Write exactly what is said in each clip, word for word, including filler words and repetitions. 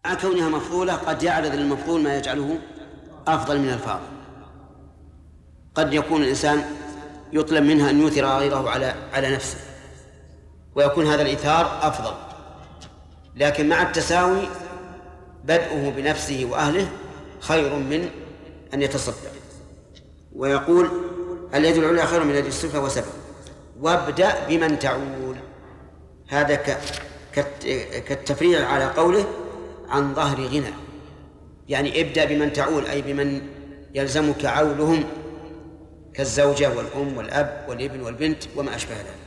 مع كونها مفضولة قد يعرض للمفضول ما يجعله أفضل من الفاضل. قد يكون الإنسان يطلب منها أن يؤثر غيره على على نفسه ويكون هذا الإيثار أفضل، لكن مع التساوي بدءه بنفسه وأهله خير من أن يتصدق. ويقول اليد العليا خير من اليد السفلى وسبب. وابدأ بمن تعول، هذا كالتفريع على قوله عن ظهر غنى، يعني ابدأ بمن تعول أي بمن يلزمك عولهم كالزوجة والأم والأب والابن والبنت وما أشبه ذلك.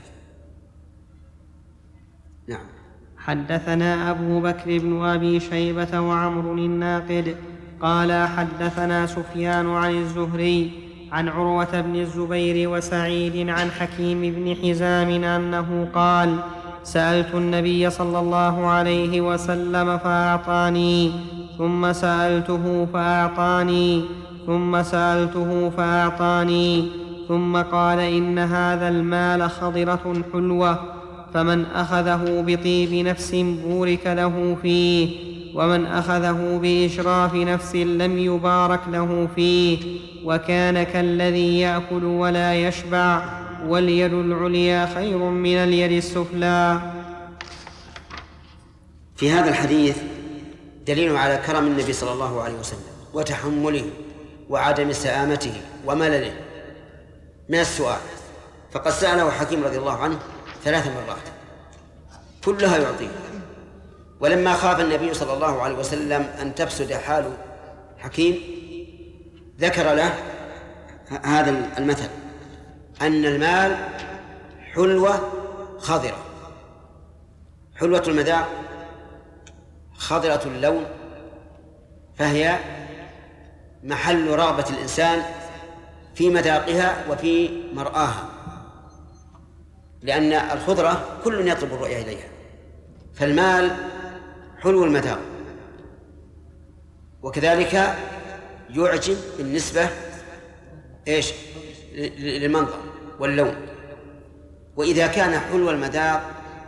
نعم. حدثنا أبو بكر بن أبي شيبة وعمر الناقد قال حدثنا سفيان عن الزهري عن عروة بن الزبير وسعيد عن حكيم بن حزام أنه قال سألت النبي صلى الله عليه وسلم فأعطاني، ثم سألته فأعطاني، ثم سألته فأعطاني، ثم قال إن هذا المال خضرة حلوة، فمن أخذه بطيب نفس بورك له فيه، ومن أخذه بإشراف نفس لم يبارك له فيه، وكان كالذي يأكل ولا يشبع، واليد العليا خير من اليد السفلى. في هذا الحديث دليل على كرم النبي صلى الله عليه وسلم وتحمله وعدم سآمته وملله من السؤال، فقد سأله حكيم رضي الله عنه ثلاث مرات كلها يعطيه. ولما خاف النبي صلى الله عليه وسلم أن تفسد حال حكيم ذكر له هذا المثل أن المال حلوة خضرة، حلوة المذاق خضرة اللون، فهي محل رغبة الإنسان في مذاقها وفي مرآها، لأن الخضرة كل يطلب الرؤية إليها. فالمال حلو المذاق، وكذلك يعجب بالنسبة إيش للمنظر واللون. وإذا كان حلو المذاق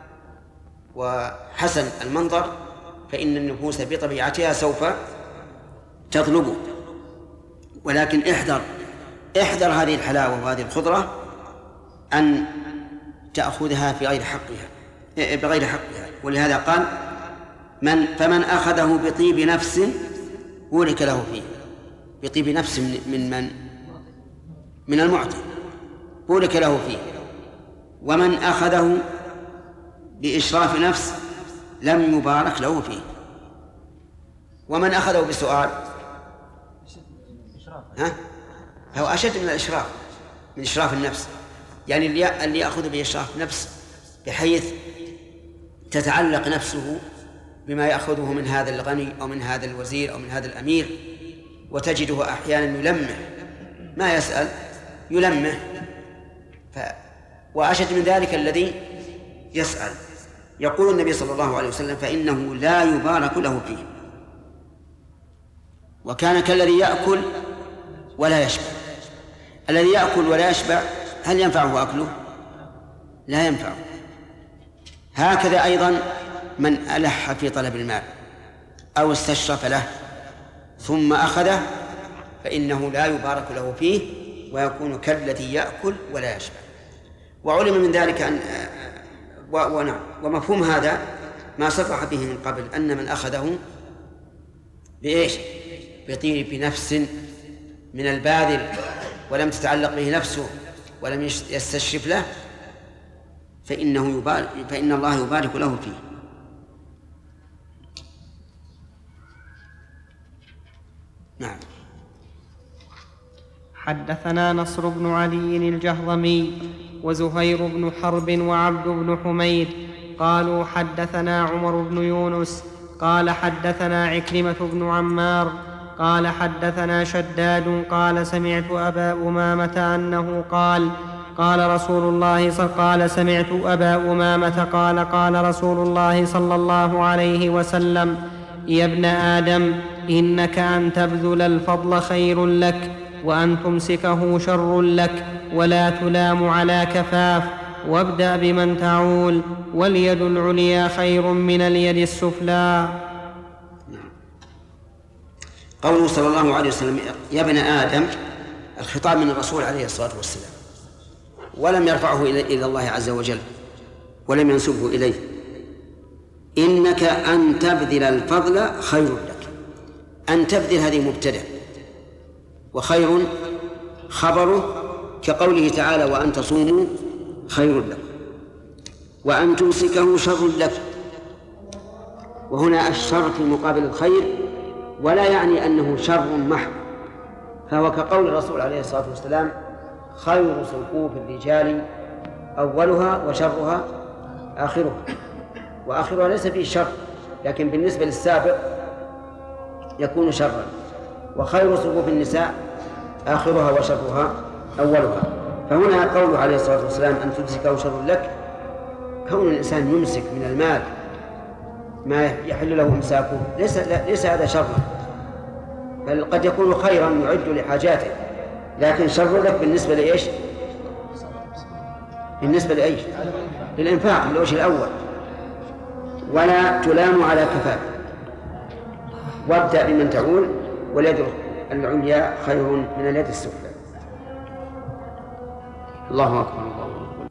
وحسن المنظر فإن النفوس بطبيعتها سوف تطلبه. ولكن احذر احذر هذه الحلاوة وهذه الخضرة أن تأخذها في غير حقها بغير حقها. ولهذا قال من فمن أخذه بطيب نفس بورك له فيه. بطيب نفس من من من المعطي بورك له فيه، ومن أخذه بإشراف نفس لم يبارك له فيه. ومن أخذه بسؤال ها هو أشد من الإشراف، من إشراف النفس، يعني اللي يأخذ بإشراف نفس بحيث تتعلق نفسه بما يأخذه من هذا الغني أو من هذا الوزير أو من هذا الأمير، وتجده أحيانا يلمح ما يسأل يلمح ف... وأشد من ذلك الذي يسأل. يقول النبي صلى الله عليه وسلم فإنه لا يبارك له فيه، وكان كالذي يأكل ولا يشبع. الذي يأكل ولا يشبع هل ينفعه أكله؟ لا ينفعه. هكذا أيضا من ألح في طلب المال أو استشرف له ثم أخذه فإنه لا يبارك له فيه ويكون كالذي يأكل ولا يشبع. وعلم من ذلك أن ونعم ومفهوم هذا ما صرح به من قبل أن من أخذه بإيش بطيب نفس من الباذل ولم تتعلق به نفسه ولم يستشرف له فإنه يبارك فإن الله يبارك له فيه. نعم. حدثنا نصر بن علي الجهضمي وزهير بن حرب وعبد بن حميد قالوا حدثنا عمر بن يونس قال حدثنا عكرمة بن عمار قال حدثنا شداد قال سمعت أبا أمامة أنه قال قال رسول الله قال سمعت أبا أمامة قال قال رسول الله صلى الله عليه وسلم يا ابن آدم إنك أن تبذل الفضل خير لك وأن تمسكه شر لك، ولا تلام على كفاف، وابدأ بمن تعول، واليد العليا خير من اليد السفلى. قوله صلى الله عليه وسلم يا ابن آدم، الخطاب من الرسول عليه الصلاة والسلام، ولم يرفعه إلى الله عز وجل ولم ينسبه إليه. إنك أن تبذل الفضل خير لك. أن تبذل هذه مبتدأ، وخير خبره، كقوله تعالى وأن تصوموا خير لك، وأن تمسكه شر لك. وهنا الشر في مقابل الخير، ولا يعني أنه شر محض، فهو كقول الرسول عليه الصلاة والسلام خير صفوف الرجال أولها وشرها آخرها. وآخرها ليس فيه شر، لكن بالنسبة للسابق يكون شرا. وخير صفوف النساء آخرها وشرها أولها. فهنا قوله عليه الصلاة والسلام أن تمسكه شر لك، كون الإنسان يمسك من المال ما يحل له إمساكه ليس, ليس هذا شرا، بل قد يكون خيرا يعد لحاجاته، لكن شر لك بالنسبة لإيش؟ بالنسبة لإيش؟ للإنفاق بالوجه الأول، ولا تلام على كفاف. وابدأ بمن تعول، واليد العليا خير من اليد السفلى. الله أكبر. الله أكبر.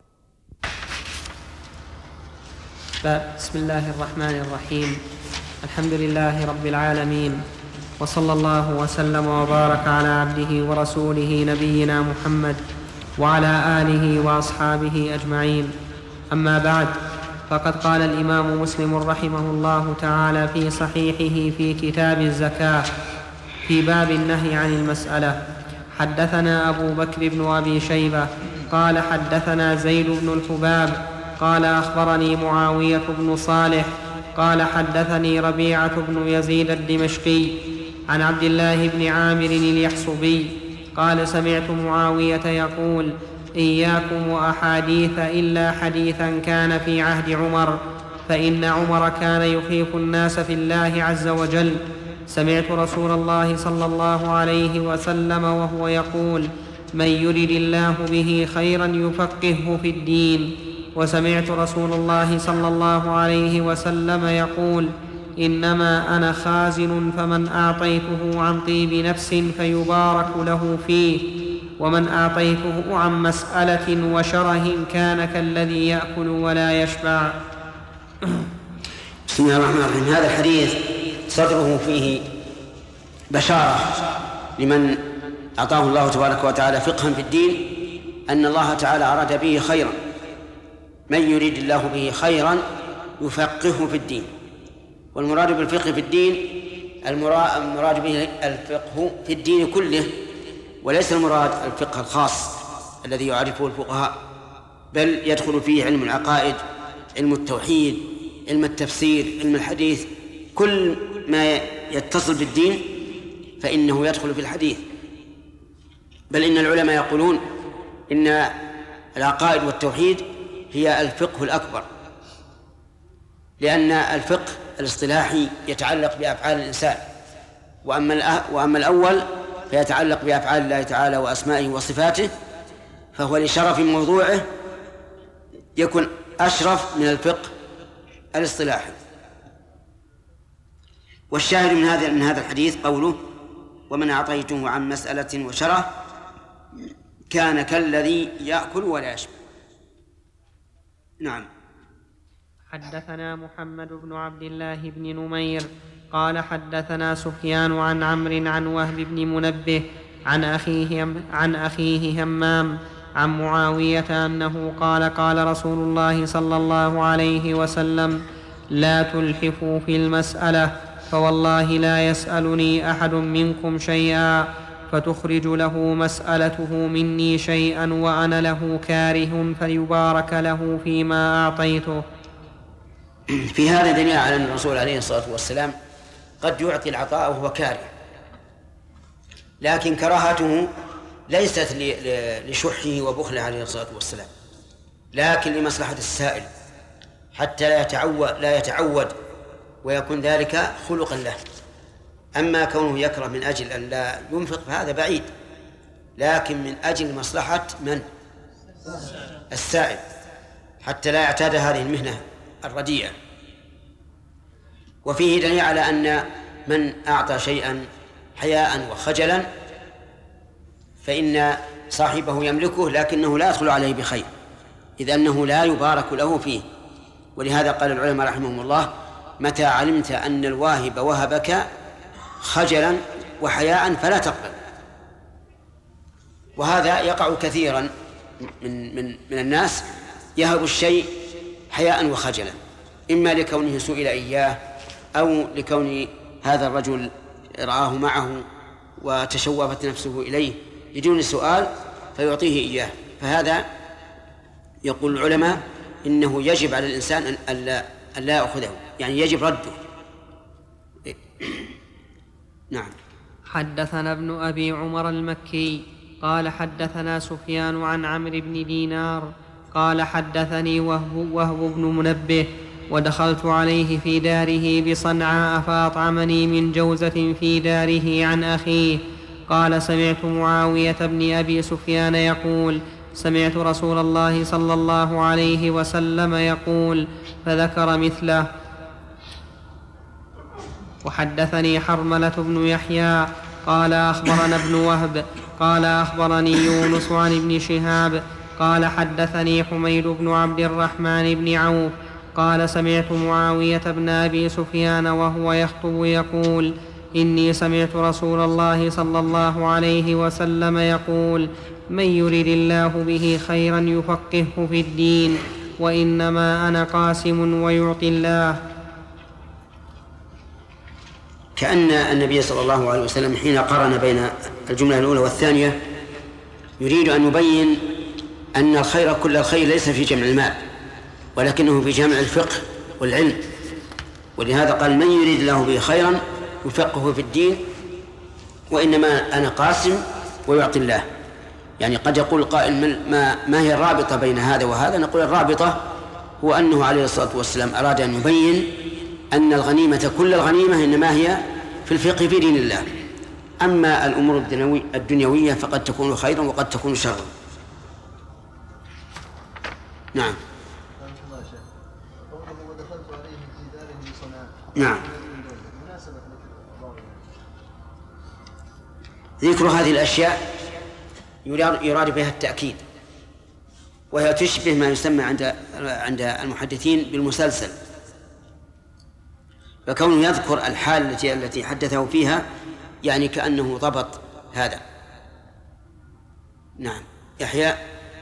بسم الله الرحمن الرحيم. الحمد لله رب العالمين، وصلى الله وسلم وبارك على عبده ورسوله نبينا محمد وعلى آله وأصحابه أجمعين. أما بعد، فقد قال الإمام مسلم رحمه الله تعالى في صحيحه في كتاب الزكاة في باب النهي عن المسألة: حدثنا أبو بكر بن أبي شيبة قال حدثنا زيد بن الحباب قال أخبرني معاوية بن صالح قال حدثني ربيعة بن يزيد الدمشقي عن عبد الله بن عامر اليحصبي قال سمعت معاوية يقول: إياكم وأحاديث إلا حديثا كان في عهد عمر، فإن عمر كان يخيف الناس في الله عز وجل. سمعت رسول الله صلى الله عليه وسلم وهو يقول: من يرد الله به خيرا يفقهه في الدين. وسمعت رسول الله صلى الله عليه وسلم يقول: إنما أنا خازن، فمن أعطيته عن طيب نفس فيبارك له فيه، ومن أعطيته عن مسألة وشره كان كالذي يأكل ولا يشبع. بسم الله الرحمن الرحيم. هذا الحديث صدره فيه بشارة لمن أعطاه الله تبارك وتعالى فقها في الدين، أن الله تعالى أراد به خيرا. من يريد الله به خيرا يفقهه في الدين. والمراد بالفقه في الدين المراد به الفقه في الدين كله، وليس المراد الفقه الخاص الذي يعرفه الفقهاء، بل يدخل فيه علم العقائد، علم التوحيد، علم التفسير، علم الحديث. كل ما يتصل بالدين فإنه يدخل في الحديث. بل إن العلماء يقولون إن العقائد والتوحيد هي الفقه الأكبر، لأن الفقه الاصطلاحي يتعلق بأفعال الإنسان، وأما وأما الأول فيتعلق بأفعال الله تعالى وأسمائه وصفاته، فهو لشرف موضوعه يكون أشرف من الفقه الاصطلاحي. والشاهد من هذا من هذا الحديث قوله: ومن أعطيته عن مسألة وشره كان كالذي يأكل ولا يشبع. نعم. حدثنا محمد بن عبد الله بن نمير قال حدثنا سفيان عن عمرو عن وهب بن منبه عن أخيه, عن أخيه همام عن معاوية أنه قال: قال رسول الله صلى الله عليه وسلم: لا تلحفوا في المسألة، فوالله لا يسألني أحد منكم شيئا فتخرج له مسألته مني شيئا وأنا له كاره فيبارك له فيما أعطيته. في هذا دليل على أن الرسول عليه الصلاة والسلام قد يعطي العطاء وهو كاره، لكن كراهته ليست لشحه وبخله عليه الصلاة والسلام، لكن لمصلحة السائل حتى لا يتعود, لا يتعود ويكون ذلك خلقا له. أما كونه يكره من أجل أن لا ينفق فهذا بعيد، لكن من أجل مصلحة من؟ السائل، حتى لا يعتاد هذه المهنة الرديئة. وفيه دليل على أن من أعطى شيئا حياء وخجلا فإن صاحبه يملكه لكنه لا يدخل عليه بخير، إذ أنه لا يبارك له فيه. ولهذا قال العلماء رحمهم الله: متى علمت أن الواهب وهبك خجلا وحياء فلا تقبل. وهذا يقع كثيرا من, من, من الناس، يهب الشيء حياء وخجلا، إما لكونه سئل إياه أو لكون هذا الرجل رآه معه وتشوفت نفسه إليه بدون سؤال فيعطيه إياه. فهذا يقول العلماء إنه يجب على الإنسان أن لا يأخذه، يعني يجب رده. نعم. حدثنا ابن أبي عمر المكي قال حدثنا سفيان عن عمرو بن دينار قال حدثني وهب, وهب بن منبه ودخلت عليه في داره بصنعاء فأطعمني من جوزة في داره عن أخيه. قال سمعت معاوية بن أبي سفيان يقول سمعت رسول الله صلى الله عليه وسلم يقول، فذكر مثله. وحدثني حرملة بن يحيى قال أخبرنا ابن وهب قال أخبرني يونس عن ابن شهاب قال حدثني حميد بن عبد الرحمن بن عوف قال سمعت معاوية بن أبي سفيان وهو يخطب يقول إني سمعت رسول الله صلى الله عليه وسلم يقول من يرد الله به خيرا يفقهه في الدين وإنما أنا قاسم ويعطي الله. كأن النبي صلى الله عليه وسلم حين قارن بين الجملة الأولى والثانية يريد أن يبين أن الخير كل الخير ليس في جمع المال ولكنه في جمع الفقه والعلم. ولهذا قال من يريد الله به خيرا يفقهه في الدين وإنما أنا قاسم ويعطي الله. يعني قد يقول قائل ما, ما هي الرابطة بين هذا وهذا؟ نقول الرابطة هو أنه عليه الصلاة والسلام أراد أن يبين أن الغنيمة كل الغنيمة إنما هي في الفقه في دين الله، أما الأمور الدنيوية فقد تكون خيرا وقد تكون شرا. نعم. نعم. ذكر هذه الأشياء يراد بها التأكيد، وهي تشبه ما يسمى عند عند المحدثين بالمسلسل، فكونه يذكر الحال التي التي حدثه فيها يعني كأنه ضبط هذا. نعم. يحيى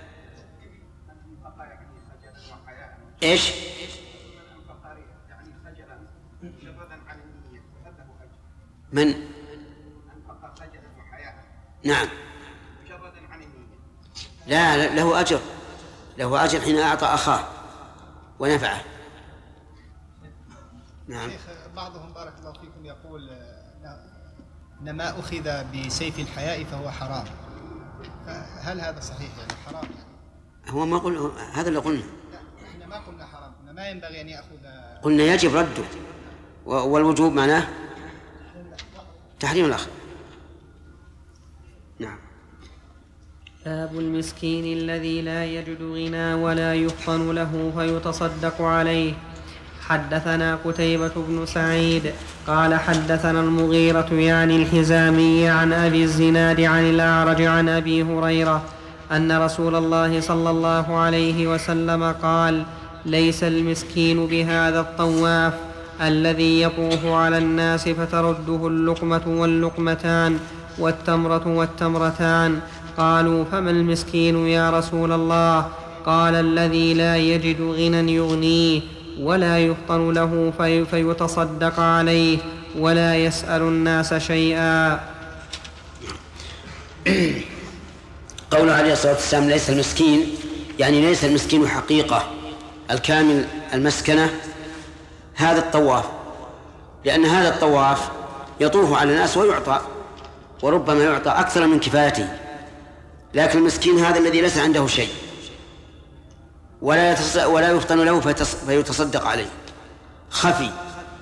ايش؟ من؟ نعم. لا له أجر، له أجر حين أعطى أخاه ونفعه. نعم. بعضهم بارك الله فيكم يقول إن ما أخذ بسيف الحياء فهو حرام، هل هذا صحيح؟ يعني حرام يعني؟ هو ما قلنا هذا اللي قلنا. لا إحنا ما قلنا حرام، إحنا ما ينبغي أن يأخذ. قلنا يجب رده، والوجوب معناه تحريم الأخذ. نعم. باب المسكين الذي لا يجد غنى ولا يفطن له فيتصدق عليه. حدثنا قتيبة بن سعيد قال حدثنا المغيرة يعني الحزامي عن أبي الزناد عن الأعرج عن أبي هريرة أن رسول الله صلى الله عليه وسلم قال ليس المسكين بهذا الطواف الذي يطوف على الناس فترده اللقمة واللقمتان والتمرة والتمرتان. قالوا فما المسكين يا رسول الله؟ قال الذي لا يجد غنى يغنيه ولا يفطن له في فيتصدق عليه ولا يسأل الناس شيئا. قوله عليه الصلاة والسلام ليس المسكين يعني ليس المسكين حقيقة الكامل المسكنة هذا الطواف، لأن هذا الطواف يطوف على الناس ويعطى وربما يعطى أكثر من كفايته، لكن المسكين هذا الذي ليس عنده شيء ولا ولا يفطن له فيتصدق عليه خفي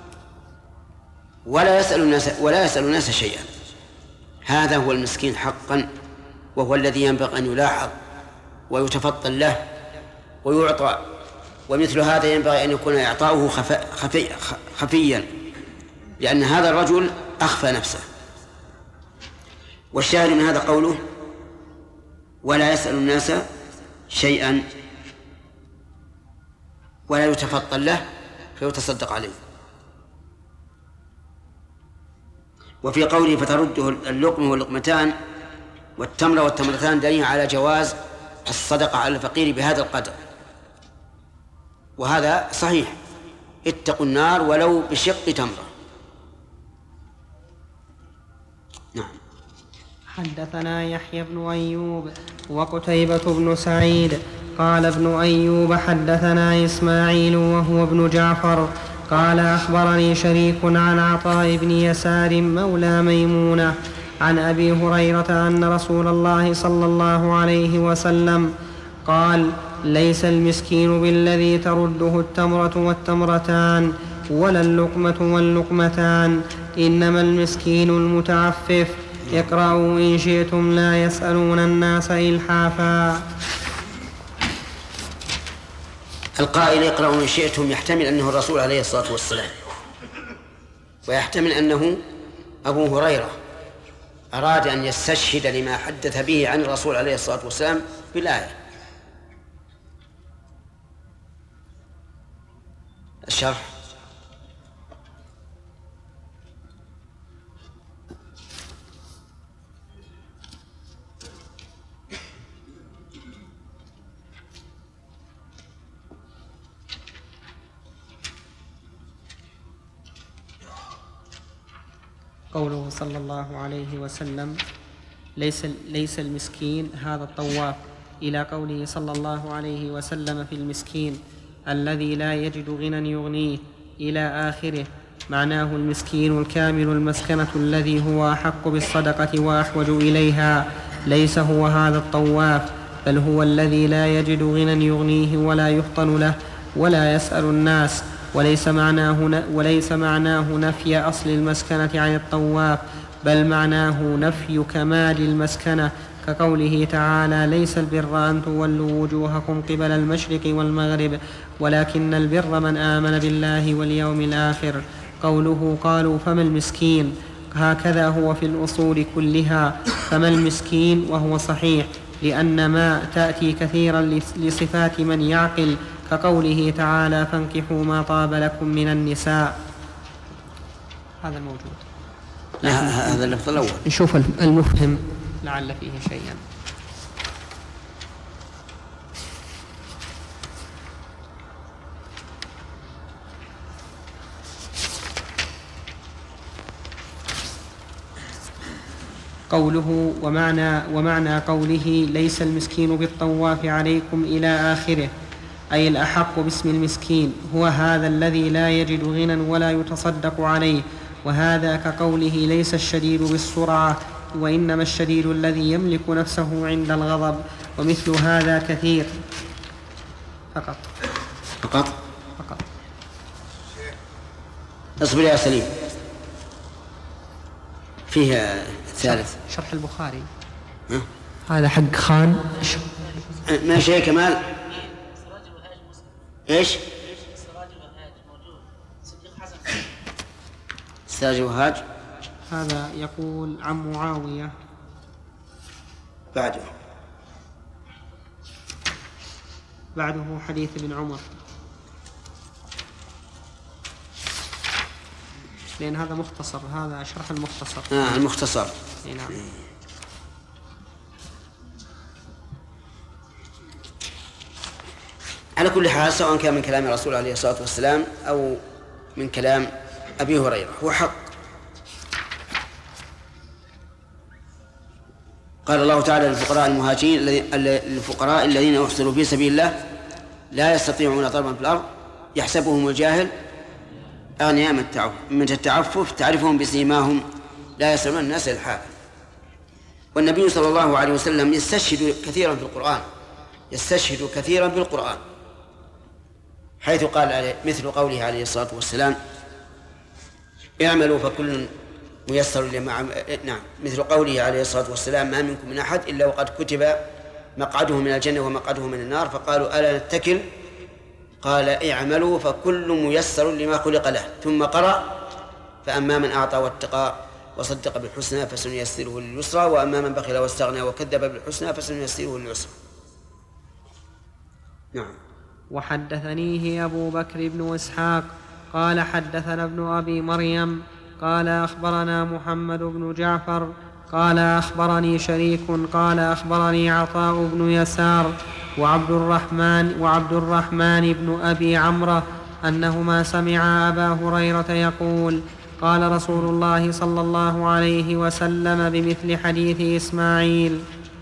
ولا يسأل الناس ولا يسأل الناس شيئا. هذا هو المسكين حقا، وهو الذي ينبغي أن يلاحظ ويتفطن له ويعطى، ومثل هذا ينبغي أن يكون إعطاؤه خفي خفي خفيا، لأن هذا الرجل أخفى نفسه والشاهد من هذا قوله ولا يسأل الناس شيئا ولا يتفطن له فيتصدق عليه. وفي قوله فترده اللقمة واللقمتان والتمرة والتمرتان دليل على جواز الصدقة على الفقير بهذا القدر، وهذا صحيح، اتقوا النار ولو بشق تمرة. نعم. حدثنا يحيى بن أيوب وقتيبة بن سعيد قال ابن أيوب حدثنا إسماعيل وهو ابن جعفر قال أخبرني شريك عن عطاء بن يسار مولى ميمونة عن أبي هريرة أن رسول الله صلى الله عليه وسلم قال ليس المسكين بالذي ترده التمرة والتمرتان ولا اللقمة واللقمتان، إنما المسكين المتعفف. اقرأوا إن شئتم لا يسألون الناس إلحافا. القائل اقرأوا إن شئتم يحتمل أنه الرسول عليه الصلاة والسلام، ويحتمل أنه أبو هريرة أراد أن يستشهد لما حدث به عن الرسول عليه الصلاة والسلام بالآية. الشرح. قوله صلى الله عليه وسلم ليس, ليس المسكين هذا الطواف، إلى قوله صلى الله عليه وسلم في المسكين الذي لا يجد غنى يغنيه إلى آخره، معناه المسكين الكامل المسكنة الذي هو أحق بالصدقة وأحوج إليها، ليس هو هذا الطواف، بل هو الذي لا يجد غنى يغنيه ولا يفطن له ولا يسأل الناس. وليس معناه, وليس معناه نفي أصل المسكنة عن الطواف، بل معناه نفي كمال المسكنة، كقوله تعالى ليس البر أن تولوا وجوهكم قبل المشرق والمغرب ولكن البر من آمن بالله واليوم الآخر. قوله قالوا فما المسكين، هكذا هو في الأصول كلها، فما المسكين، وهو صحيح لأن ما تأتي كثيرا لصفات من يعقل، كقوله تعالى فانكحوا ما طاب لكم من النساء. هذا الموجود. هذا اللفظ الأول. نشوف المفهم لعل فيه شيئا. قوله ومعنى, ومعنى قوله ليس المسكين بالطواف عليكم إلى آخره، أي الأحق باسم المسكين هو هذا الذي لا يجد غنى ولا يتصدق عليه، وهذا كقوله ليس الشديد بالسرعة وإنما الشديد الذي يملك نفسه عند الغضب، ومثل هذا كثير. فقط فقط فقط اصبر يا سليم. فيها ثالث شرح البخاري. ها؟ هذا حق خان ما شيء كمال. ايش سراج وهاج؟ هذا يقول عن معاوية. بعده بعده حديث ابن عمر، لأن هذا مختصر، هذا شرح المختصر. آه المختصر. نعم. على كل حال سواء كان من كلام الرسول عليه الصلاة والسلام أو من كلام أبي هريرة هو حق. قال الله تعالى للفقراء المهاجرين الفقراء الذين يحصلوا في سبيل الله لا يستطيعون ضربا في الأرض يحسبهم الجاهل أغنياء من التعفف تعرفهم بسيماهم لا يسألون الناس إلحافا. والنبي صلى الله عليه وسلم يستشهد كثيرا في القرآن يستشهد كثيرا في القرآن حيث قال مثل قوله عليه الصلاة والسلام اعملوا فكل ميسر لما نعم مثل قوله عليه الصلاة والسلام ما منكم من أحد إلا وقد كتب مقعده من الجنة ومقعده من النار، فقالوا ألا نتكل؟ قال اعملوا فكل ميسر لما خلق له، ثم قرأ فأما من أعطى واتقى وصدق بالحسنى فسنيسره لليسرى وأما من بخل واستغنى وكذب بالحسنى فسنيسره لليسرى. نعم. وحدثنيه أبو بكر بن إسحاق قال حدثنا ابن أبي مريم قال أخبرنا محمد بن جعفر قال أخبرني شريك قال أخبرني عطاء بن يسار وعبد الرحمن وعبد الرحمن بن أبي عمرو أنهما سمعا أبا هريرة يقول قال رسول الله صلى الله عليه وسلم بمثل حديث إسماعيل.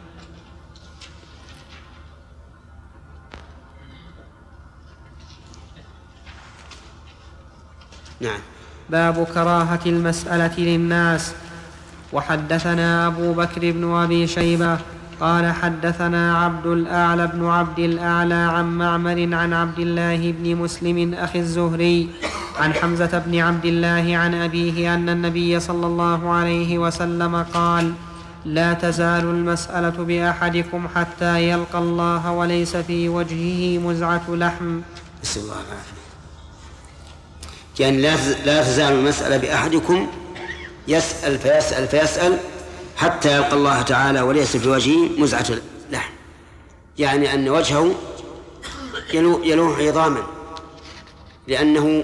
نعم. باب كراهة المسألة للناس. وحدثنا أبو بكر بن أبي شيبة قال حدثنا عبد الأعلى بن عبد الأعلى عن معمر عن عبد الله بن مسلم أخي الزهري عن حمزة بن عبد الله عن أبيه أن النبي صلى الله عليه وسلم قال لا تزال المسألة بأحدكم حتى يلقى الله وليس في وجهه مزعة لحم. نسأل الله العافية. يعني لا تزال المسألة بأحدكم يسأل فيسأل فيسأل حتى يلقى الله تعالى وليس في وجهه مزعة لحم، يعني أن وجهه يلوح عظاما لأنه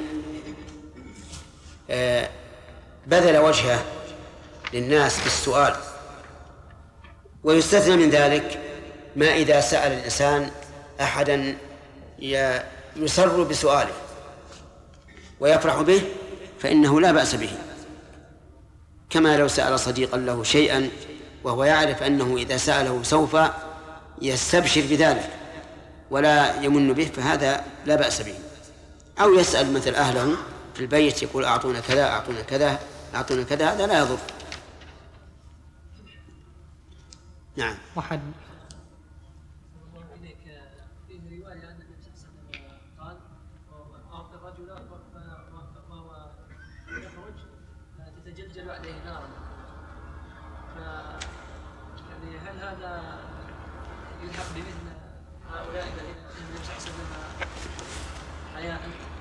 بذل وجهه للناس بالسؤال. ويستثنى من ذلك ما إذا سأل الإنسان أحدا يسر بسؤاله ويفرح به فإنه لا بأس به، كما لو سأل صديقا له شيئا وهو يعرف أنه إذا سأله سوف يستبشر بذلك ولا يمن به فهذا لا بأس به. أو يسأل مثل أهله في البيت يقول أعطونا كذا أعطونا كذا أعطونا كذا، هذا لا يضر. نعم. وحد تتجلجل عليه نارا، يعني هل هذا يلحق بمثل هؤلاء الذين يستحسنون حياة؟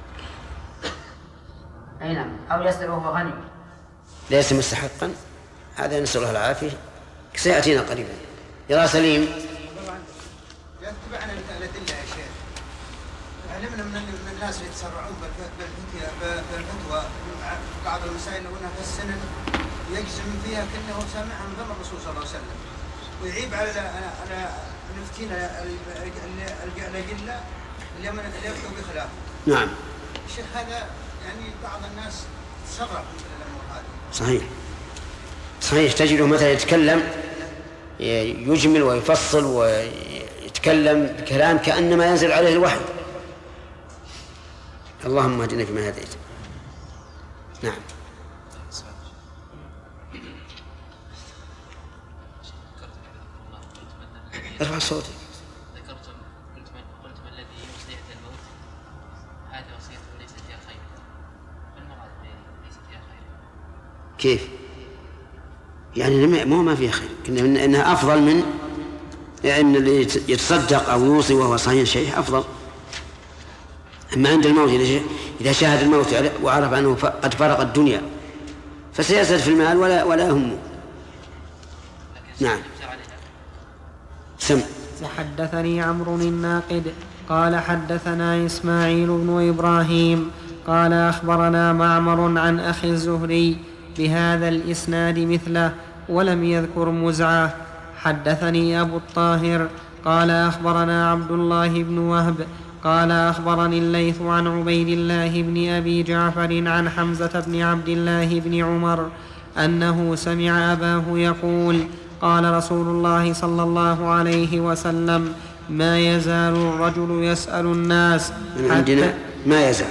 أي نعم. أو يسأل وهو غني ليس مستحقا، هذا نسأل الله العافية سيأتينا قريبا. يا سليم. طبعا يتبعنا الأدلة يا شيخ. علمنا من الناس اللي يتسرعون بالفتوى بعض المسائل لو انها في السنن يجزم فيها كأنه سامعها من فم الرسول صلى الله عليه وسلم، ويعيب على على نفتينا الأدلة اللي من يفتوا بخلافه. نعم. الشيخ هذا يعني بعض الناس تسرع في الأمور هذه. صحيح صحيح. تجده مثلا يتكلم يجمل ويفصل ويتكلم بكلام كأنما ينزل عليه الوحي. اللهم اهدنا فيما هديت. نعم. ارفع صوتك. ذكرتم قلتم قلتم الذي يوصي عند الموت هذه وصيته ليست فيها خير، ما المراد ليست فيها خير؟ كيف؟ يعني مو ما فيها خير، إنها أفضل من يعني اللي يتصدق أو يوصي وهو صحيح شيء أفضل. أما عند الموت إذا شاهد الموت وعرف أنه قد فرق الدنيا فسيزهد في المال ولا ولا يهمه. نعم. سم. وحدثني عمرو الناقد قال حدثنا إسماعيل بن إبراهيم قال أخبرنا معمر عن أخي الزهري بهذا الإسناد مثله ولم يذكر مزعة. حدثني أبو الطاهر قال أخبرنا عبد الله بن وهب قال أخبرني الليث عن عبيد الله بن أبي جعفر عن حمزة بن عبد الله بن عمر أنه سمع أباه يقول قال رسول الله صلى الله عليه وسلم ما يزال الرجل يسأل الناس من عندنا ما يزال.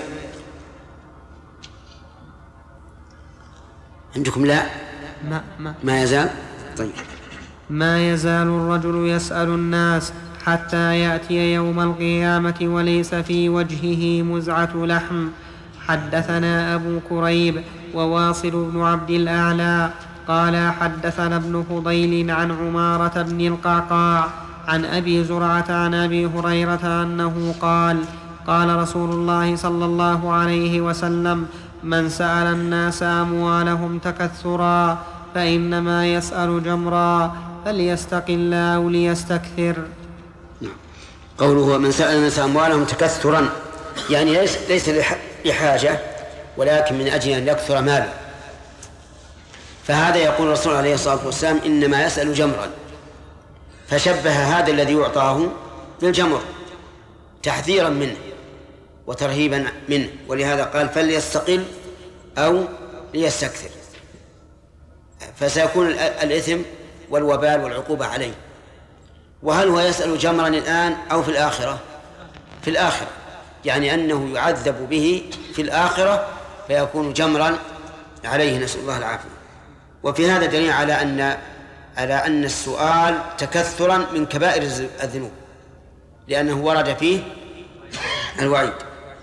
عندكم لا ما, ما, ما يزال. طيب. ما يزال الرجل يسأل الناس حتى يأتي يوم القيامة وليس في وجهه مزعة لحم. حدثنا أبو كريب وواصل بن عبد الأعلى قال حدثنا ابن فضيل عن عمارة بن القعقاع عن أبي زرعة عن أبي هريرة أنه قال قال رسول الله صلى الله عليه وسلم من سأل الناس أموالهم تكثرا فإنما يسأل جمرا فليستقل أو ليستكثر. قوله من سأل الناس أموالهم تكثرا يعني ليس, ليس لحاجة ولكن من أجل أن يكثر ماله، فهذا يقول الرسول عليه الصلاة والسلام إنما يسأل جمرا، فشبه هذا الذي يعطاه بالجمر تحذيرا منه وترهيبا منه، ولهذا قال فليستقل أو ليستكثر، فسيكون الإثم والوبال والعقوبة عليه. وهل هو يسأل جمرا الآن أو في الآخرة؟ في الآخرة، يعني أنه يعذب به في الآخرة فيكون جمرا عليه، نسأل الله العافية. وفي هذا دليل على أن على أن السؤال تكثرا من كبائر الذنوب، لأنه ورد فيه الوعيد.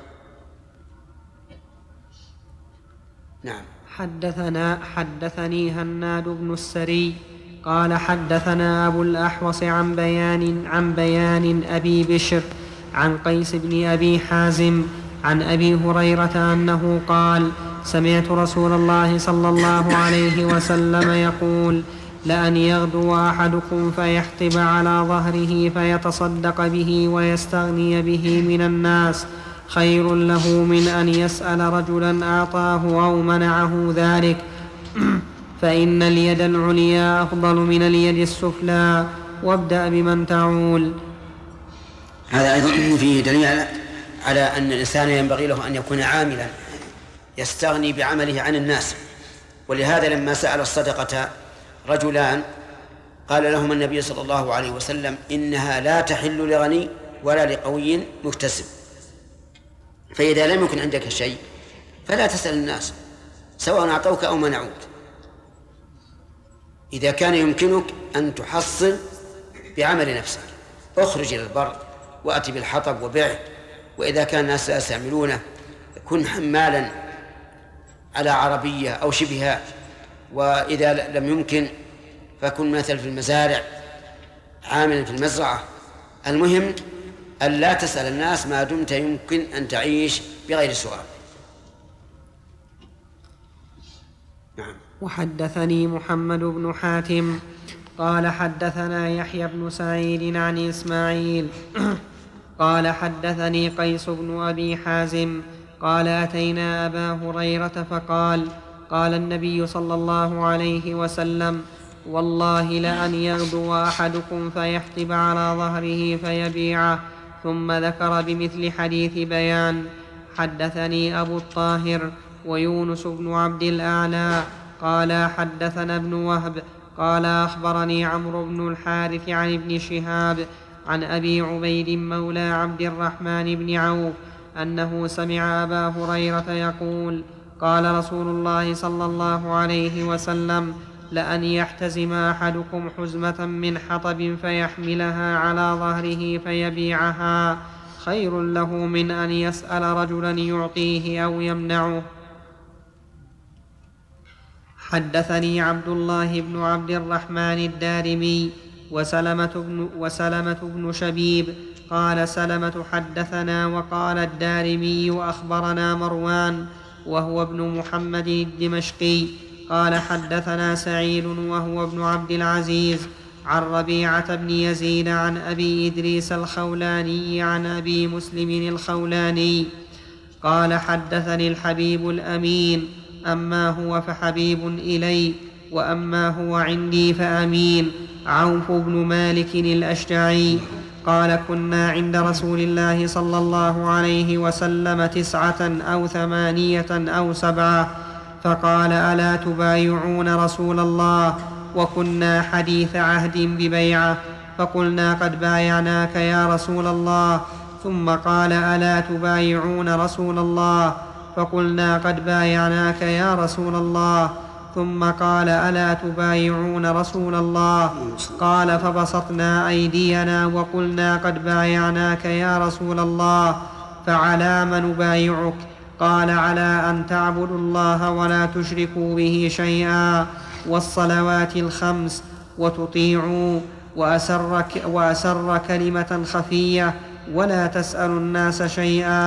نعم. حدثنا حدثني هناد بن السري قال حدثنا أبو الأحوص عن بيان عن بيان أبي بشر عن قيس بن أبي حازم عن أبي هريرة أنه قال سمعت رسول الله صلى الله عليه وسلم يقول لأن يغدو أحدكم فيحتب على ظهره فيتصدق به ويستغني به من الناس خير له من أن يسأل رجلا أعطاه أو منعه ذلك فإن اليد العليا أفضل من اليد السفلى وابدأ بمن تعول. هذا أيضا فيه دليل على أن الإنسان ينبغي له أن يكون عاملا يستغني بعمله عن الناس. ولهذا لما سأل الصدقة رجلان قال لهم النبي صلى الله عليه وسلم إنها لا تحل لغني ولا لقوي مكتسب، فإذا لم يكن عندك شيء فلا تسأل الناس سواء أعطوك أو منعوك. إذا كان يمكنك أن تحصل بعمل نفسك اخرج إلى البر وأتي بالحطب وبيعه، وإذا كان الناس لا يستعملونه كن حمالا على عربية أو شبهها، وإذا لم يمكن فكن مثل في المزارع عاملا في المزرعة. المهم أن لا تسأل الناس ما دمت يمكن أن تعيش بغير سؤال. نعم. وحدثني محمد بن حاتم قال حدثنا يحيى بن سعيد عن إسماعيل قال حدثني قيس بن أبي حازم قال أتينا أبا هريرة فقال قال النبي صلى الله عليه وسلم والله لأن يغدو أحدكم فيحتب على ظهره فيبيعه، ثم ذكر بمثل حديث بيان. حدثني أبو الطاهر ويونس بن عبد الأعلى قال حدثنا ابن وهب قال أخبرني عمرو بن الحارث عن ابن شهاب عن أبي عبيد مولى عبد الرحمن بن عوف أنه سمع أبا هريرة يقول قال رسول الله صلى الله عليه وسلم لأن يحتزم أحدكم حزمة من حطب فيحملها على ظهره فيبيعها خير له من أن يسأل رجلا يعطيه أو يمنعه. حدثني عبد الله بن عبد الرحمن الدارمي وسلمة بن, وسلمة بن شبيب قال سلمة حدثنا وقال الدارمي أخبرنا مروان وهو ابن محمد الدمشقي قال حدثنا سعيد وهو ابن عبد العزيز عن ربيعة بن يزيد عن أبي إدريس الخولاني عن أبي مسلم الخولاني قال حدثني الحبيب الأمين أما هو فحبيب إلي وأما هو عندي فأمين عوف بن مالك الأشجعي قال كنا عند رسول الله صلى الله عليه وسلم تسعة أو ثمانية أو سبعة فقال ألا تبايعون رسول الله وكنا حديث عهد ببيعة فقلنا قد بايعناك يا رسول الله ثم قال ألا تبايعون رسول الله فقلنا قد بايعناك يا رسول الله ثم قال ألا تبايعون رسول الله قال فبسطنا أيدينا وقلنا قد بايعناك يا رسول الله فعلى ما نبايعك قال على أن تعبدوا الله ولا تشركوا به شيئا والصلوات الخمس وتطيعوا وأسر, وأسر كلمة خفية ولا تسألوا الناس شيئا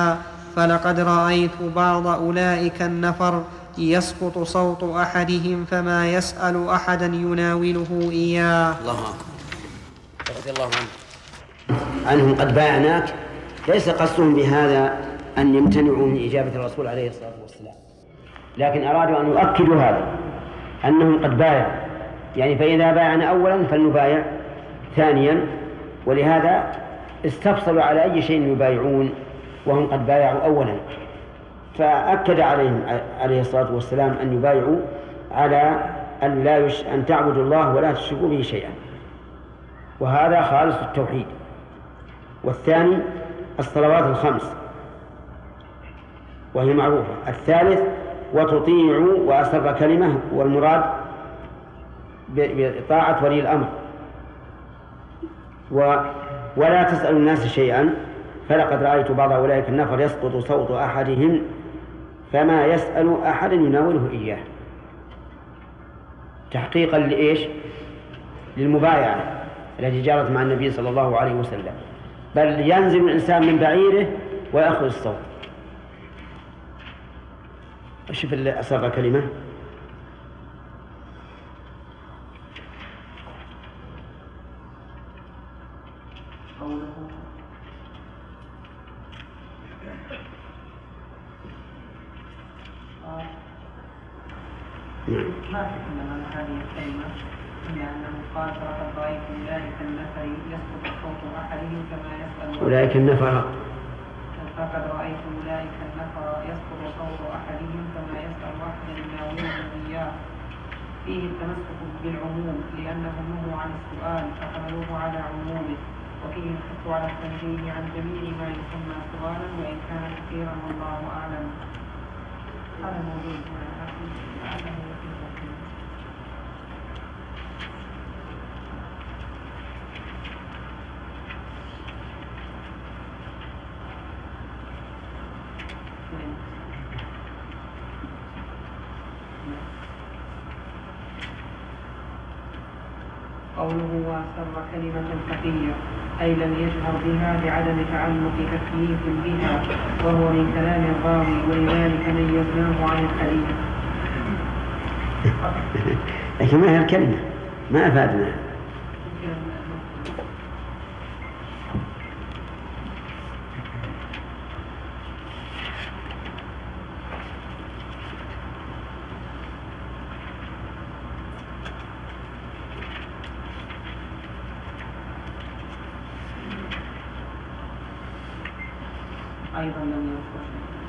فلقد رأيت بعض أولئك النفر يسقط صوت أحدهم فما يسأل أحدا يناوله إياه. الله أكبر. رضي الله عنه عنهم قد بايعناك، ليس قصدهم بهذا أن يمتنعوا من إجابة الرسول عليه الصلاة والسلام، لكن أرادوا أن يؤكدوا هذا أنهم قد بايعوا، يعني فإذا بايعنا أولا فلنبايع ثانيا، ولهذا استفصلوا على أي شيء يبايعون وهم قد بايعوا أولا، فأكد عليهم عليه الصلاة والسلام أن يبايعوا على أن, لا يش... أن تعبدوا الله ولا تشركوا به شيئا، وهذا خالص التوحيد. والثاني الصلوات الخمس وهي معروفة. الثالث وتطيعوا وأسر كلمة، والمراد بطاعة ولي الأمر. و... ولا تسأل الناس شيئا، فلقد رأيت بعض أولئك النفر يسقط صوت أحدهم فما يسأل أحدا يناوله إياه، تحقيقا لإيش؟ للمبايعة التي جرت مع النبي صلى الله عليه وسلم، بل ينزل الإنسان من بعيره ويأخذ الصوت. شوف اللي أسر كلمة. ما حكم من هذه الكلمة إلا أنه قال فقد رأيت أولئك النفر يسقط صوت أحدهم كما يسأل أولئك النفر فقد رأيت أولئك النفر يسقط صوت أحدهم كما يسأل أحدا يناوله إياه، فيه التمسك بالعموم لأنهم نهوا عن السؤال فحملوه على عمومه، وفيه الحث على التنزيه عن جميع ما يسمى سؤالا وإن كان كثيرا والله أعلم. هذا موجود قوله وأسر كلمة خفية أي لم يجهر بها لعدم تعلق تكليف بها، وهو من كلام الراوي ولذلك ميزناه عن الحديث. لكن ما هي الكلمة؟ ما أفادنا. أيضا لم يذكر.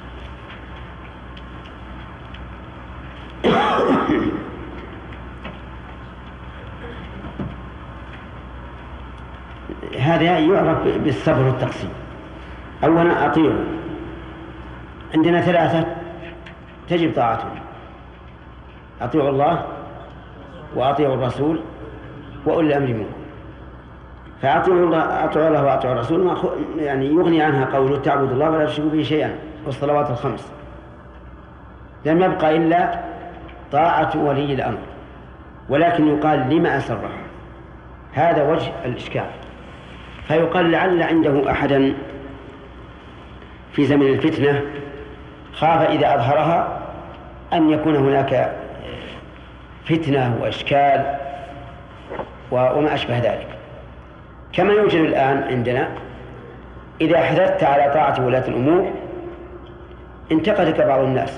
هذا يعرف بالصبر والتقسيم. أولا أطيعوا، عندنا ثلاثة تجب طاعتهم: أطيعوا الله وأطيعوا الرسول وأولي الأمر منكم. فأطيعوا الله أطيعوا الله وأطيعوا الرسول يعني يغني عنها قوله تعبد الله ولا تشركوا به شيئا، والصلوات الخمس. لم يبقى إلا طاعة ولي الأمر، ولكن يقال لما أسره، هذا وجه الإشكال. فيقال لعل عنده أحدا في زمن الفتنة خاف إذا أظهرها أن يكون هناك فتنة وإشكال وما أشبه ذلك، كما يوجد الآن عندنا. إذا حثثت على طاعة ولاة الأمور انتقدك بعض الناس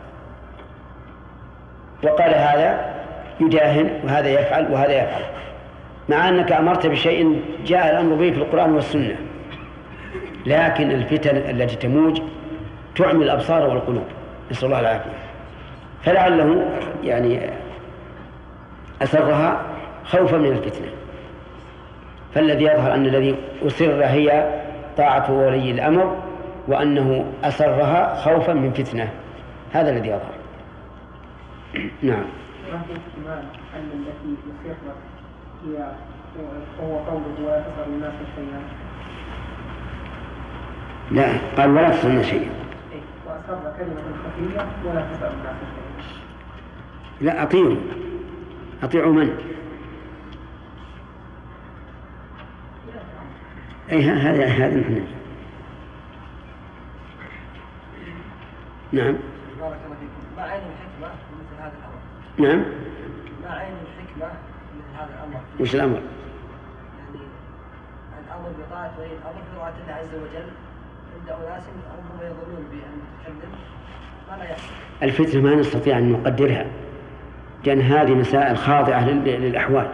وقال هذا يداهن وهذا يفعل وهذا يفعل، مع أنك أمرت بشيء جاء الأمر به في القرآن والسنة، لكن الفتن التي تموج تعمي الأبصار والقلوب، نسأل الله العافية. فلعله يعني أسرها خوفا من الفتنة، فالذي يظهر أن الذي أسر هي طاعة ولي الأمر، وأنه أسرها خوفا من فتنة، هذا الذي يظهر. نعم. ما في احتمال أن التي أسرت هي هو قوله ولا تسأل الناس شيئا؟ لا، قال ولا تسألنا شيئا. وأسر كلمة خفية ولا تسأل الناس شيئا. لا، أطيعوا أطيعوا من؟ أي هذا هذا نحن نعم. بارك الله فيكم. ما عين الحكمة مثل هذا الأمر؟ نعم. ما عين الحكمة مثل هذا الأمر؟ وش الأمر؟ يعني الأمر بطاعة ولي الأمر بطاعة الله عز وجل عند أناس ربما يظنون بأن المتكلم ما لا يحصل. الفتنة ما نستطيع أن نقدرها، لأن هذه مسائل خاضعة للأحوال.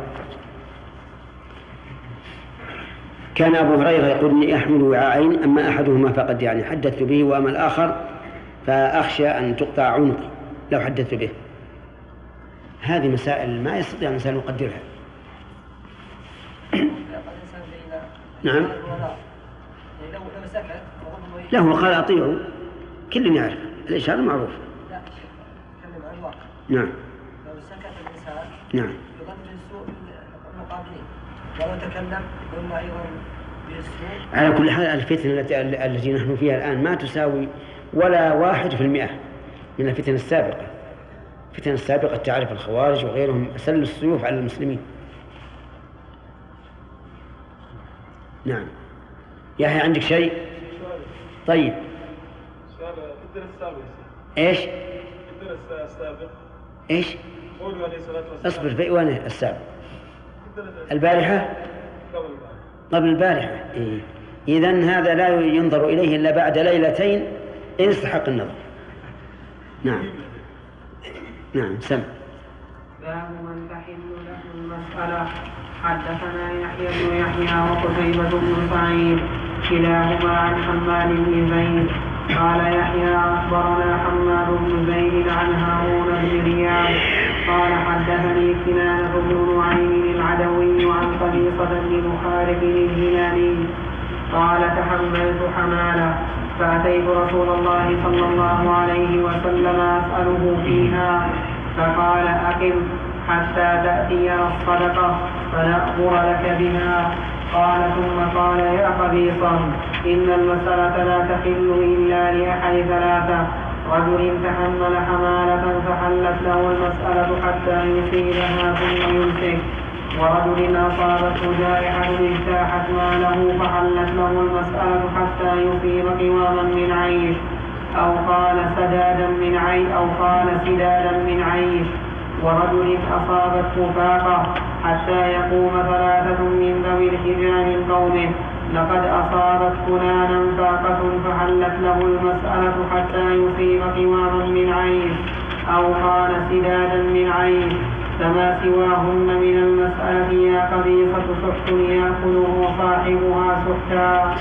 كان أبو هريرة يقول إني أحمل وعاءين، أما أحدهما فقد يعني حدثت به، وأما الآخر فأخشى أن تقطع عنقي لو حدثت به. هذه مسائل ما يستطيع الإنسان يقدرها. نعم. له قال أطيعوا، كل يعرف الإشارة معروف. نعم. لو سكت الإنسان نعم يظن بالسوء المقابلين، ولو تكلم قلنا أيضا بالسوء. على كل حال الفتنة التي التي نحن فيها الآن ما تساوي ولا واحد في المئة من الفتن السابقة. الفتن السابقة تعرف الخوارج وغيرهم أسلوا السيوف على المسلمين. نعم. يحيى عندك شيء؟ طيب. سؤال في الدرس السابق. إيش؟ في الدرس السابق. إيش؟ قولوا عليه الصلاة والسلام. اصبر، في وين السابق؟ البارحة؟ قبل البارحة. قبل البارحة. إيه. إذن هذا لا ينظر إليه إلا بعد ليلتين إن استحق النظر. نعم. نعم سمع. باب من تحل له المسألة. حدثنا يحيى بن يحيى وقتيبة بن سعيد كلاهما عن حماد بن زيد قال يحيى أخبرنا حماد بن زيد عن هارون بن رياض قال حدثني كنانة بن نعيم العدوي عن قبيصة بن محارب الهلالي قال تحملت حمالة فأتيت رسول الله صلى الله عليه وسلم أسأله فيها فقال أقم حتى تأتينا الصدقة فنأمر لك بها. قال ثم قال يا قبيصة إن المسألة لا تحل إلا لأحد ثلاثة: رجل تحمل حمالة فحلت له المسألة حتى يصيبها ثم يمسك، ورجل أصابته جائحة اجتاحت ماله فحلت له المسألة حتى يصيب قواما من عيش أو قال سدادا من عيش أو قال سدادا من عيش، ورجل أصابته فاقة حتى يقوم ثلاثة من ذوي الحجى من قومه لقد أصابت فلانا فاقة فحلت له المسألة حتى يصيب قواما من عيش أو قال سدادا من عيش، فما سواهن من المسألة يا قبيصة سحت يأكله صاحبها سحتا.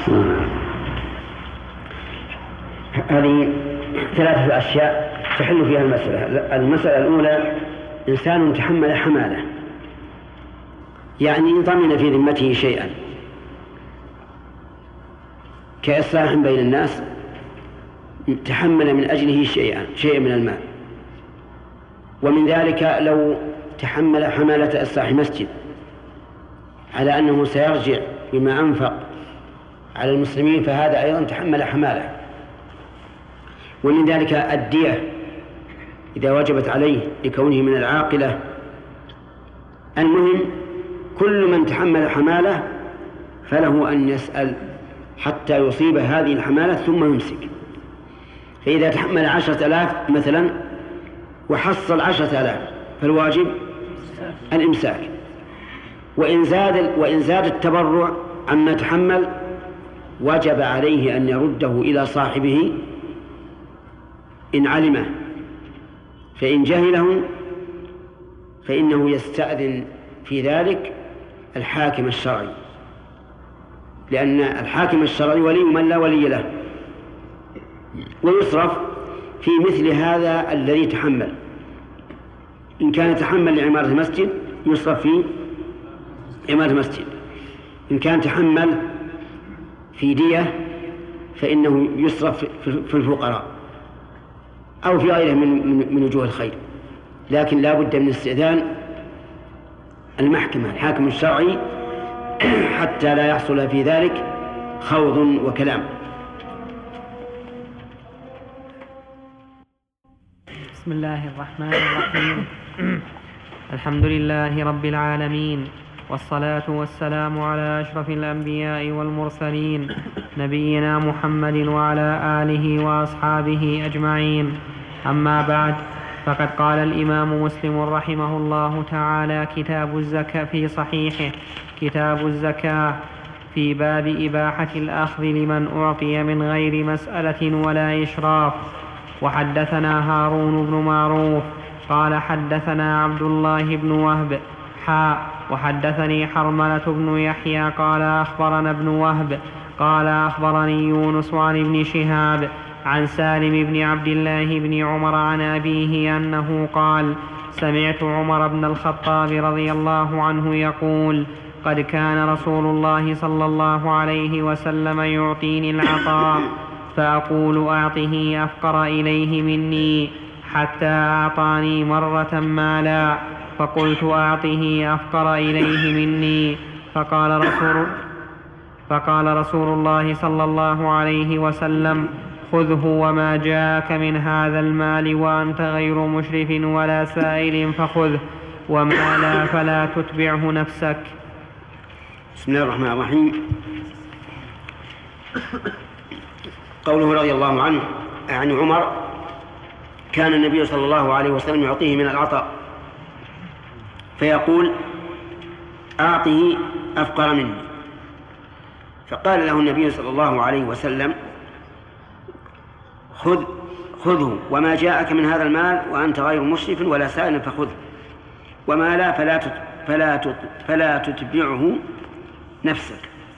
هذه ثلاثة أشياء تحل فيها المسألة. المسألة الأولى إنسان تحمل حمالة، يعني ضمن في ذمته شيئا كإصلاح بين الناس، تحمل من أجله شيئا شيئا من المال. ومن ذلك لو تحمل حمالة إصلاح مسجد على أنه سيرجع بما أنفق على المسلمين، فهذا أيضا تحمل حمالة. ومن ذلك الدية إذا وجبت عليه لكونه من العاقلة. المهم كل من تحمل حمالة فله أن يسأل حتى يصيب هذه الحمالة ثم يمسك. فإذا تحمل عشرة آلاف مثلا وحصل عشرة آلاف فالواجب الإمساك، وإن زاد وإن زاد التبرع عما تحمل وجب عليه أن يرده إلى صاحبه إن علمه، فإن جهله فإنه يستأذن في ذلك الحاكم الشرعي، لأن الحاكم الشرعي ولي من لا ولي له، ويصرف في مثل هذا الذي تحمل. إن كان يتحمل لعمارة مسجد يصرف في عمارة مسجد، إن كان تحمل في دية فإنه يصرف في الفقراء أو في غيره من من وجوه الخير، لكن لا بد من استئذان المحكمة الحاكم الشرعي حتى لا يحصل في ذلك خوض وكلام. بسم الله الرحمن الرحيم. الحمد لله رب العالمين، والصلاة والسلام على أشرف الأنبياء والمرسلين نبينا محمد وعلى آله وأصحابه أجمعين. أما بعد، فقد قال الإمام مسلم رحمه الله تعالى كتاب الزكاة في صحيحه كتاب الزكاة في باب إباحة الأخذ لمن أعطي من غير مسألة ولا إشراف. وحدثنا هارون بن معروف قال حدثنا عبد الله بن وهب حاء وحدثني حرملة بن يحيى قال أخبرنا ابن وهب قال أخبرني يونس عن ابن شهاب عن سالم بن عبد الله بن عمر عن أبيه أنه قال: سمعت عمر بن الخطاب رضي الله عنه يقول: قد كان رسول الله صلى الله عليه وسلم يعطيني العطاء فأقول أعطه أفقر إليه مني، حتى أعطاني مرة مالا فقلت أعطه أفقر إليه مني، فقال رسول, فقال رسول الله صلى الله عليه وسلم: خذه وما جاءك من هذا المال وأنت غير مشرف ولا سائل فخذه، وما لا فلا تتبعه نفسك. بسم الله الرحمن الرحيم. قوله رضي الله عنه عن عمر: كان النبي صلى الله عليه وسلم يعطيه من العطاء فيقول: أعطه أفقر مني. فقال له النبي صلى الله عليه وسلم: خذ خذه وما جاءك من هذا المال وأنت غير مشرف ولا سائل فخذه، وما لا فلا فلا فلا تتبعه نفسك.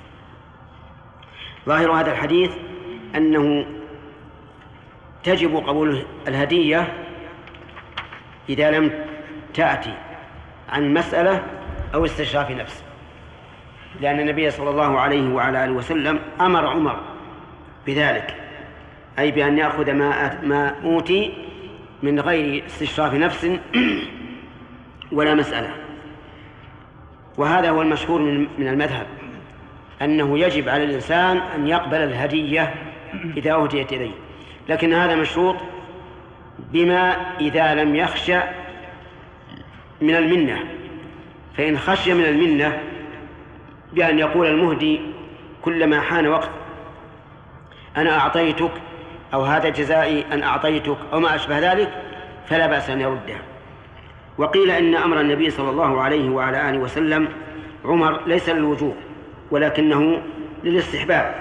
ظاهر هذا الحديث أنه تجب قبول الهدية إذا لم تأتي عن مسألة أو استشراف نفس، لأن النبي صلى الله عليه وعلى آله وسلم أمر عمر بذلك، أي بأن يأخذ ما ما أوتي من غير استشراف نفس ولا مسألة. وهذا هو المشهور من المذهب، أنه يجب على الإنسان أن يقبل الهدية إذا أهديت إليه، لكن هذا مشروط بما إذا لم يخشى من المنة. فإن خشي من المنة بأن يقول المهدي كلما حان وقت: أنا أعطيتك، أو هذا جزائي أن أعطيتك، أو ما أشبه ذلك، فلا بأس أن يردها. وقيل إن أمر النبي صلى الله عليه وعلى آله وسلم عمر ليس للوجوب ولكنه للاستحباب،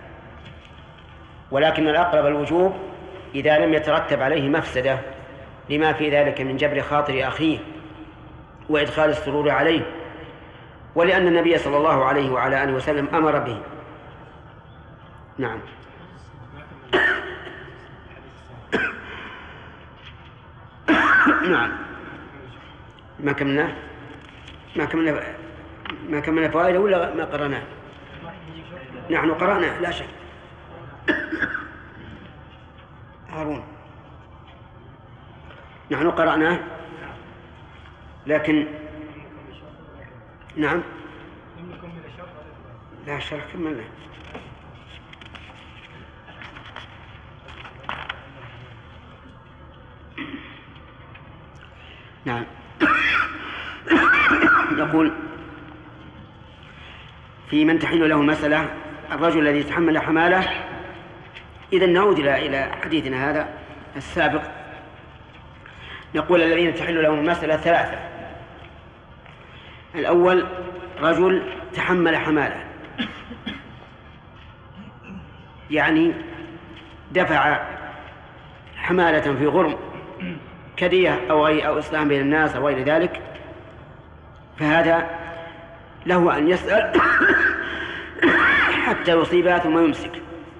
ولكن الأقرب الوجوب إذا لم يترتب عليه مفسدة لما في ذلك من جبر خاطر أخيه وإدخال السرور عليه، ولأن النبي صلى الله عليه وعلى آله وسلم أمر به. نعم. نعم. ما كملنا ما كملنا ما كملنا فوائده ولا ما قرأناه؟ نحن قرأناه لا شك. هارون نحن قرأناه، لكن نعم لا شرح كملنا. نعم. يقول: في من تحل له مسألة الرجل الذي يتحمل حماله. إذا نعود إلى حديثنا هذا السابق، نقول الذين تحل لهم المسألة ثلاثة. الأول رجل تحمل حماله، يعني دفع حمالة في غرم كدية أو غير أو إسلام بين الناس أو غير ذلك، فهذا له أن يسأل حتى يصيبها ثم يمسك.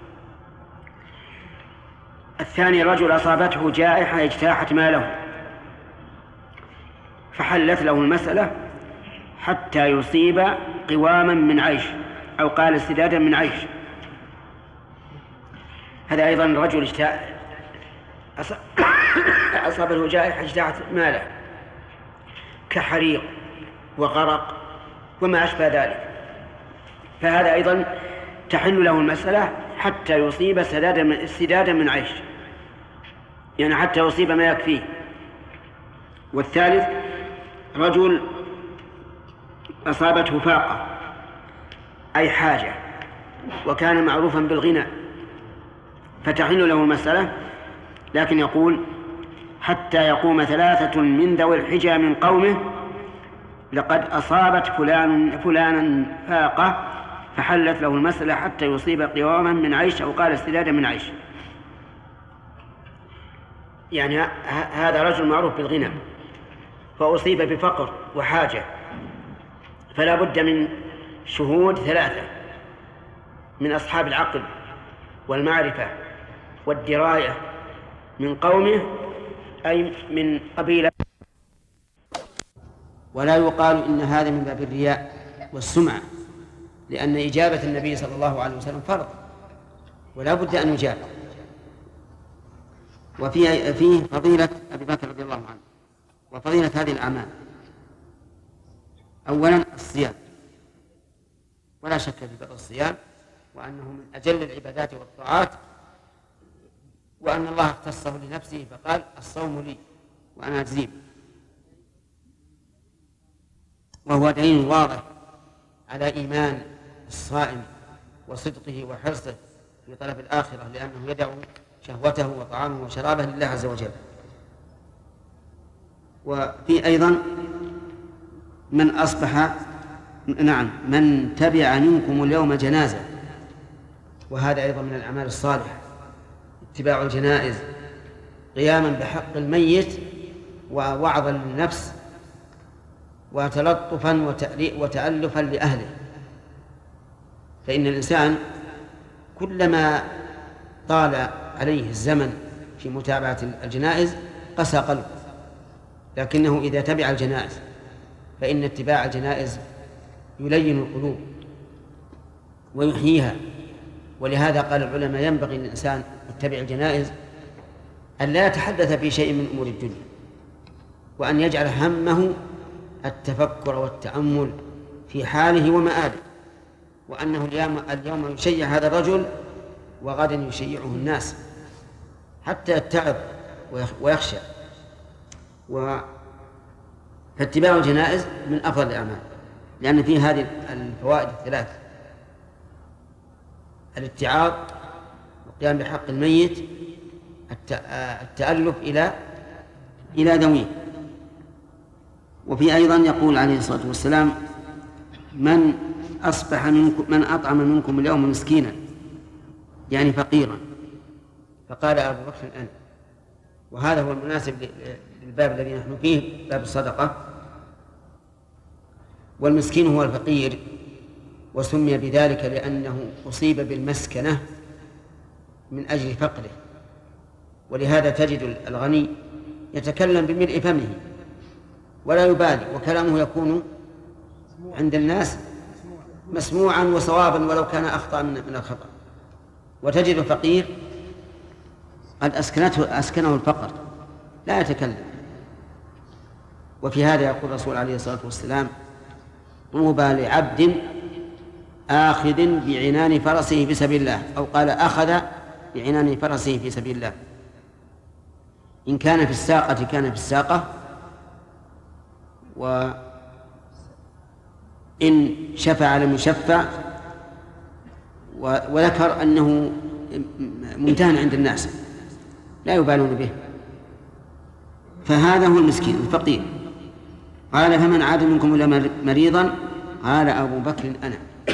الثاني رجل أصابته جائحة اجتاحت ماله فحلت له المسألة حتى يصيب قواما من عيش، أو قال استدادا من عيش. هذا أيضا رجل أصابته جائحة اجتاحت ماله كحريق وغرق وما أشبه ذلك، فهذا أيضا تحل له المسألة حتى يصيب استدادا من عيش، يعني حتى يصيب ما يكفيه. والثالث رجل أصابته فاقة أي حاجة وكان معروفا بالغنى فتحل له المسألة، لكن يقول حتى يقوم ثلاثة من ذوي الحجى من قومه لقد أصابت فلان فلانا فاقة فحلت له المسألة حتى يصيب قواما من عيش أو قال استدادا من عيش. يعني هذا رجل معروف بالغنى فأصيب بفقر وحاجة، فلا بد من شهود ثلاثة من أصحاب العقل والمعرفة والدراية من قومه أي من قبيلة. ولا يقال إن هذا من باب الرياء والسمعة، لأن إجابة النبي صلى الله عليه وسلم فرض ولا بد أن يجاب. وفيه فيه فضيلة أبي بكر رضي الله عنه وفضيلة هذه الأعمال. أولا الصيام، ولا شك في فضل الصيام وأنه من أجل العبادات والطاعات، وأن الله اختصه لنفسه فقال الصوم لي وأنا أجزيه، وهو دليل واضح على إيمان الصائم وصدقه وحرصه في طلب الآخرة، لأنه يدع شهوته وطعامه وشرابه لله عز وجل. وفي أيضا من أصبح نعم من تبع منكم اليوم جنازة، وهذا أيضا من الأعمال الصالحة، اتباع الجنائز قياما بحق الميت ووعظا للنفس وتلطفا وتألفا لأهله. فإن الإنسان كلما طال عليه الزمن في متابعة الجنائز قسى قلبه، لكنه إذا تبع الجنائز فإن اتباع الجنائز يلين القلوب ويحييها. ولهذا قال العلماء ينبغي للإنسان يتبع الجنائز أن لا يتحدث في شيء من أمور الدنيا، وأن يجعل همه التفكر والتأمل في حاله ومآله، وأنه اليوم, اليوم يشيع هذا الرجل وغدا يشيعه الناس حتى يتعظ ويخشى. فاتباع الجنائز من أفضل الأعمال، لأن فيه هذه الفوائد الثلاث: الاتعاظ والقيام بحق الميت، التألف إلى إلى ذويه. وفي أيضا يقول عليه الصلاة والسلام: من أصبح منكم من أطعم منكم اليوم مسكينا، يعني فقيرا، فقال أبو بكر أنا. وهذا هو المناسب للباب الذي نحن فيه، باب الصدقة. والمسكين هو الفقير، وسمي بذلك لأنه أصيب بالمسكنة من أجل فقره. ولهذا تجد الغني يتكلم بملء فمه ولا يبالي، وكلامه يكون عند الناس مسموعا وصوابا ولو كان أخطأ من الخطأ. وتجد الفقير قد أسكنته أسكنه الفقر لا يتكلم. وفي هذا يقول الرسول عليه الصلاة والسلام: طوبى لعبد آخذ بعنان فرسه في سبيل الله، أو قال أخذ بعنان فرسه في سبيل الله. إن كان في الساقة كان في الساقة، وإن شفع لم يشفع، وذكر أنه ممتهن عند الناس لا يبالون به. فهذا هو المسكين الفقير. قال: فمن عاد منكم إلى مريضا، قال أبو بكر أنا.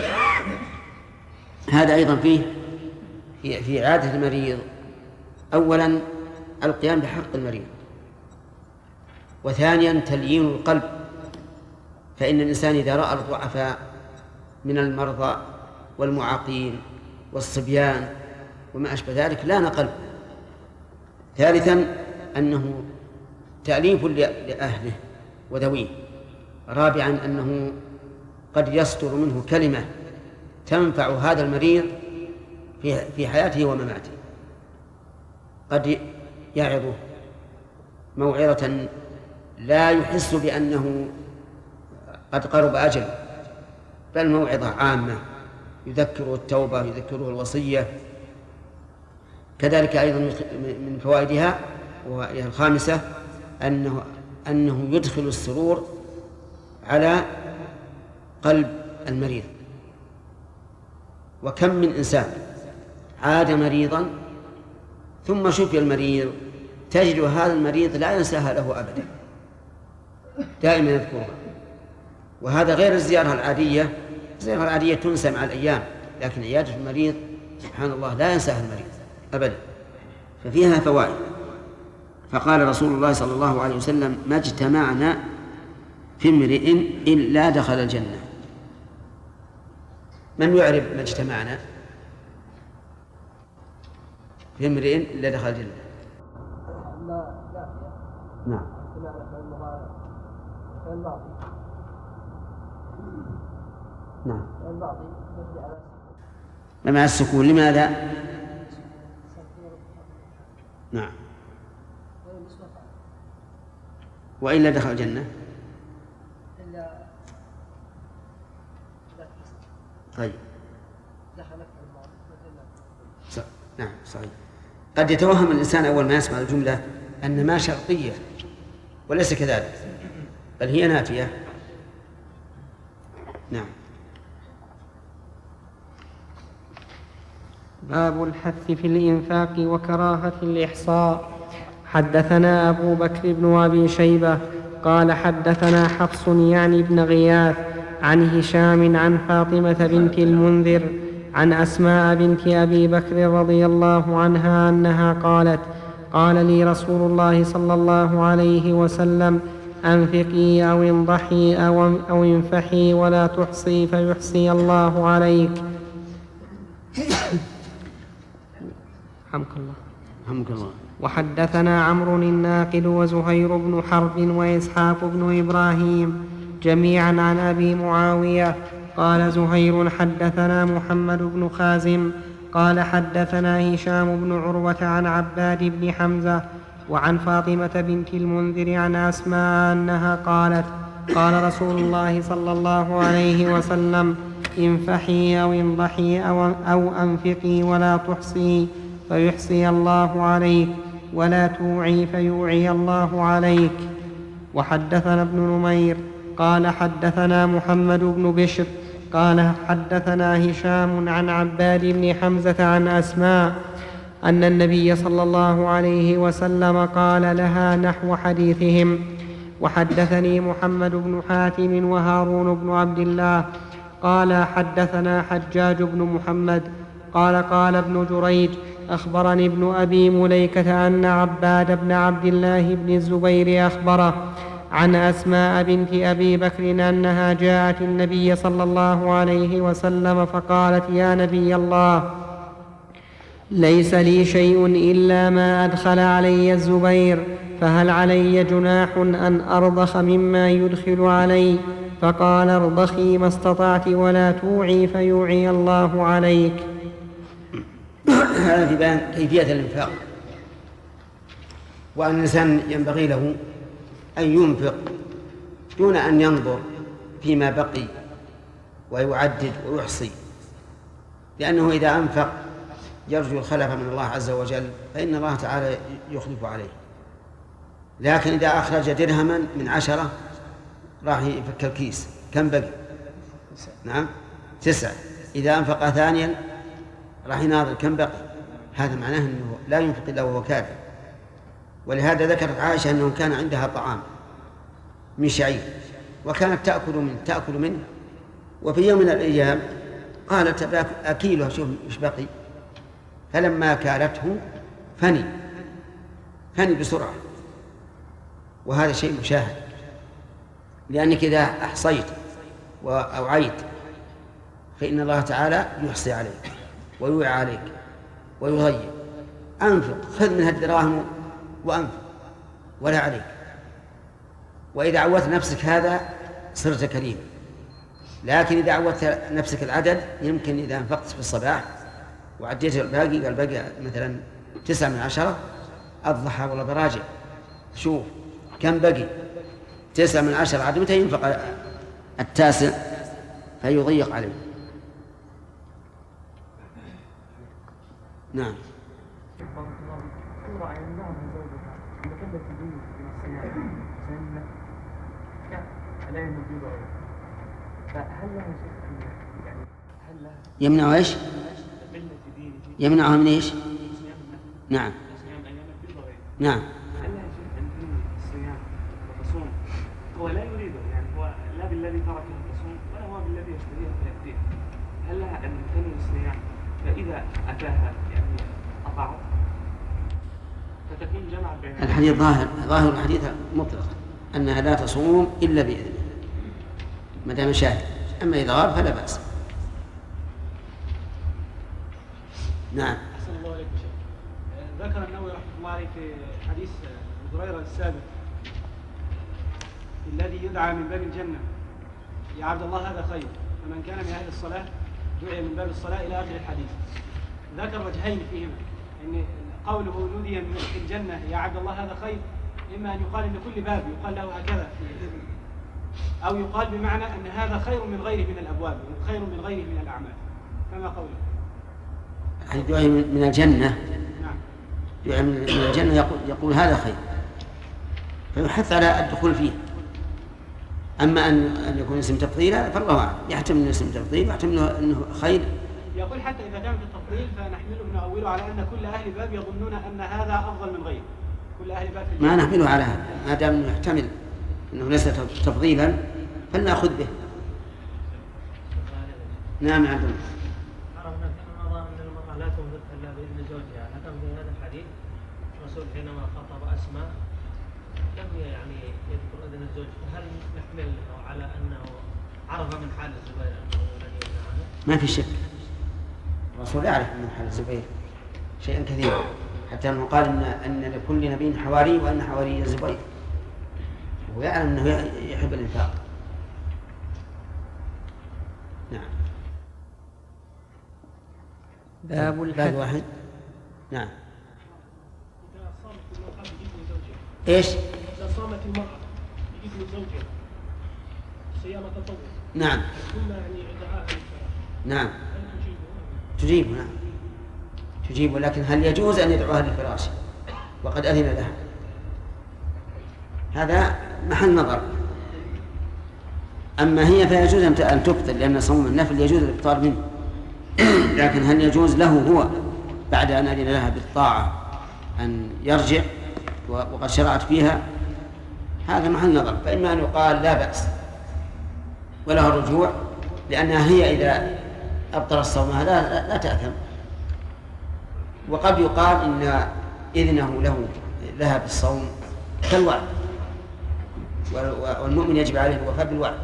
هذا أيضا فيه في عادة المريض أولا القيام بحق المريض، وثانيا تليين القلب، فإن الإنسان إذا رأى الضعفاء من المرضى والمعاقين والصبيان وما أشبه ذلك لان قلبه. ثالثا أنه تأليف لأهله وذويه. رابعا أنه قد يصدر منه كلمة تنفع هذا المريض في في حياته ومماته. قد يعظه موعظة لا يحس بأنه قد قرب أجله، بل موعظة عامة يذكره التوبة، يذكره الوصية. كذلك أيضا من فوائدها وهي الخامسة أنه أنه يدخل السرور على قلب المريض. وكم من إنسان عاد مريضا ثم شفي المريض تجد هذا المريض لا ينساها له أبدا، دائما يذكرها. وهذا غير الزيارة العادية. الزيارة العادية تنسى مع الأيام، لكن عيادة المريض سبحان الله لا ينساها المريض أبدا، ففيها فوائد. فقال رسول الله صلى الله عليه وسلم: ما اجتمعنا في امرئ إلا دخل الجنة. من يعرف ما اجتمعنا في امرئ إلا دخل الجنة؟ نعم. نعم. مع السكون. لماذا؟ نعم. وإلا دخل الجنة. طيب. صح. نعم صحيح. قد يتوهم الإنسان أول ما يسمع الجملة أن ما شرطية، وليس كذلك، بل هي نافية. نعم. باب الحث في الإنفاق وكراهة الإحصاء. حدثنا أبو بكر بن أبي شيبة قال حدثنا حفص يعني بن غياث عن هشام عن فاطمة بنت المنذر عن أسماء بنت أبي بكر رضي الله عنها أنها قالت: قال لي رسول الله صلى الله عليه وسلم: أنفقي أو انضحي أو, أو انفحي ولا تحصي فيحصي الله عليك. حمك الله. حمك الله. وحدثنا عمرو الناقد وزهير بن حرب وإسحاق بن إبراهيم جميعا عن أبي معاوية قال زهير: حدثنا محمد بن خازم قال حدثنا هشام بن عروة عن عباد بن حمزة وعن فاطمة بنت المنذر عن أسماء أنها قالت: قال رسول الله صلى الله عليه وسلم: انفحي أو انضحي أو, أو أنفقي ولا تحصي فيحصي الله عليك، ولا توعي فيوعي الله عليك. وحدثنا ابن نمير قال حدثنا محمد بن بشر قال حدثنا هشام عن عباد بن حمزة عن أسماء أن النبي صلى الله عليه وسلم قال لها نحو حديثهم. وحدثني محمد بن حاتم وهارون بن عبد الله قال حدثنا حجاج بن محمد قال قال ابن جريج: أخبرني ابن أبي مليكة أن عباد بن عبد الله بن الزبير أخبره عن أسماء بنت أبي بكر أنها جاءت النبي صلى الله عليه وسلم فقالت: يا نبي الله، ليس لي شيء إلا ما أدخل علي الزبير، فهل علي جناح أن أرضخ مما يدخل علي؟ فقال: ارضخي ما استطعت ولا توعي فيوعي الله عليك. هذا في بيان كيفية الإنفاق، وأن الإنسان ينبغي له أن ينفق دون أن ينظر فيما بقي ويعدد ويحصي، لأنه إذا أنفق يرجو الخلف من الله عز وجل فإن الله تعالى يخلف عليه. لكن إذا أخرج درهما من عشرة راح يفك الكيس، كم بقي؟ نعم تسعة. إذا أنفق ثانيا راح يناظر كم بقي. هذا معناه أنه لا ينفق إلا وهو كافر. ولهذا ذكرت عائشة أنه كان عندها طعام من شعير وكانت تأكل منه تأكل منه وفي يوم من الأيام قالت: أكيله شوف إيش بقي. فلما كالته فني فني بسرعة. وهذا شيء مشاهد، لأنك إذا أحصيت وأوعيت فإن الله تعالى يحصي عليك ويوعى عليك ويضيق. أنفق، خذ من هالدراهم وأنفق ولا عليك. وإذا عودت نفسك هذا صرت كريم. لكن إذا عودت نفسك العدد، يمكن إذا أنفقت في الصباح وعديت الباقي، قال بقى مثلا تسعة من عشرة، أضحى ولا براجع شوف كم بقي، تسعة من عشرة، عاد متى ينفق التاسع فيضيق عليه. نعم. فهل له شك أن يعني هل له يمنع ايش؟ ملة دينه يمنعها من ايش؟ صيام النفل نعم صيام أيام البيض وغيره؟ نعم هل له شك أن دين الصيام والصوم هو لا يريده، يعني هو لا بالذي تركه الصوم ولا هو بالذي يشتريه فيأتيه، هل لها أن تنوي الصيام فإذا أتاها يعني أطاعت فتكون جمعت بين الحديث ظاهر ظاهر الحديث مطلق أنها لا تصوم إلا بإذنه ما دام شاهد، أما إذا غاب فلا بأس. نعم. أحسن الله عليك شيخ. ذكر النووي رحمه الله عليه في حديث أبي هريرة السابق الذي يدعى من باب الجنة يا عبد الله هذا خير، فمن كان من أهل الصلاة دعي من باب الصلاة إلى آخر الحديث. ذكر وجهين فيهما، أن قوله نودي من الجنة يا عبد الله هذا خير إما أن يقال أن كل باب يقال له هكذا، أو يقال بمعنى أن هذا خير من غيره من الأبواب، خير من غيره من الأعمال. فما قوله؟ الدعاء من الجنة. نعم. دعاء من الجنة يقول, يقول هذا خير فيحث على الدخول فيه. أما أن أن يكون اسم تفضيل فالله أعلم، يحتمل أنه اسم تفضيل ويحتمل أنه خير. يقول حتى إذا كان في التفضيل فنحمله نؤوله على أن كل أهل باب يظنون أن هذا أفضل من غيره. كل أهل باب في ما نحمله على هذا، ما دام أنه يحتمل أنه ليس تفضيلا فلنأخذ به. نعم يا عبد الله. عرفنا في رمضان أن المرأة لا تنفق إلا بإذن زوجها، لكن في هذا الحديث الرسول حينما خاطب أسماء لم يعني يذكر إذن الزوج، فهل نحمل على أنه عرف من حال الزبير أنه لن يمنع عنه؟ ما في شك، الرسول يعرف من حال الزبير شيئا كثيرا، حتى أنه قال إن, أن لكل نبي حواري وأن حواري الزبير، ويعلم أنه يحب الإنفاق. نعم. باب الحد. واحد. نعم. إذا صامت المرأة بإذن زوجها. إيش؟ إذا صامت المرأة بإذن زوجها صيام تطوع. نعم. ثم يعني دعاء للفراش. نعم. هل تجيبه؟ تجيب. نعم. تجيب، ولكن هل يجوز أن يدعوها للفراش وقد أذن لها؟ هذا محل نظر. أما هي فيجوز أن تفطر، لأن صوم النفل يجوز الإفطار منه، لكن هل يجوز له هو بعد أن أذن لها بالطاعة أن يرجع وقد شرعت فيها؟ هذا محل نظر. فإما أن يقال لا بأس وله الرجوع، لأنها هي إذا أبطل الصوم هذا لا تأثم، وقد يقال إن إذنه له لها بالصوم كالوعد، والمؤمن يجب عليه الوفاء بالوعد.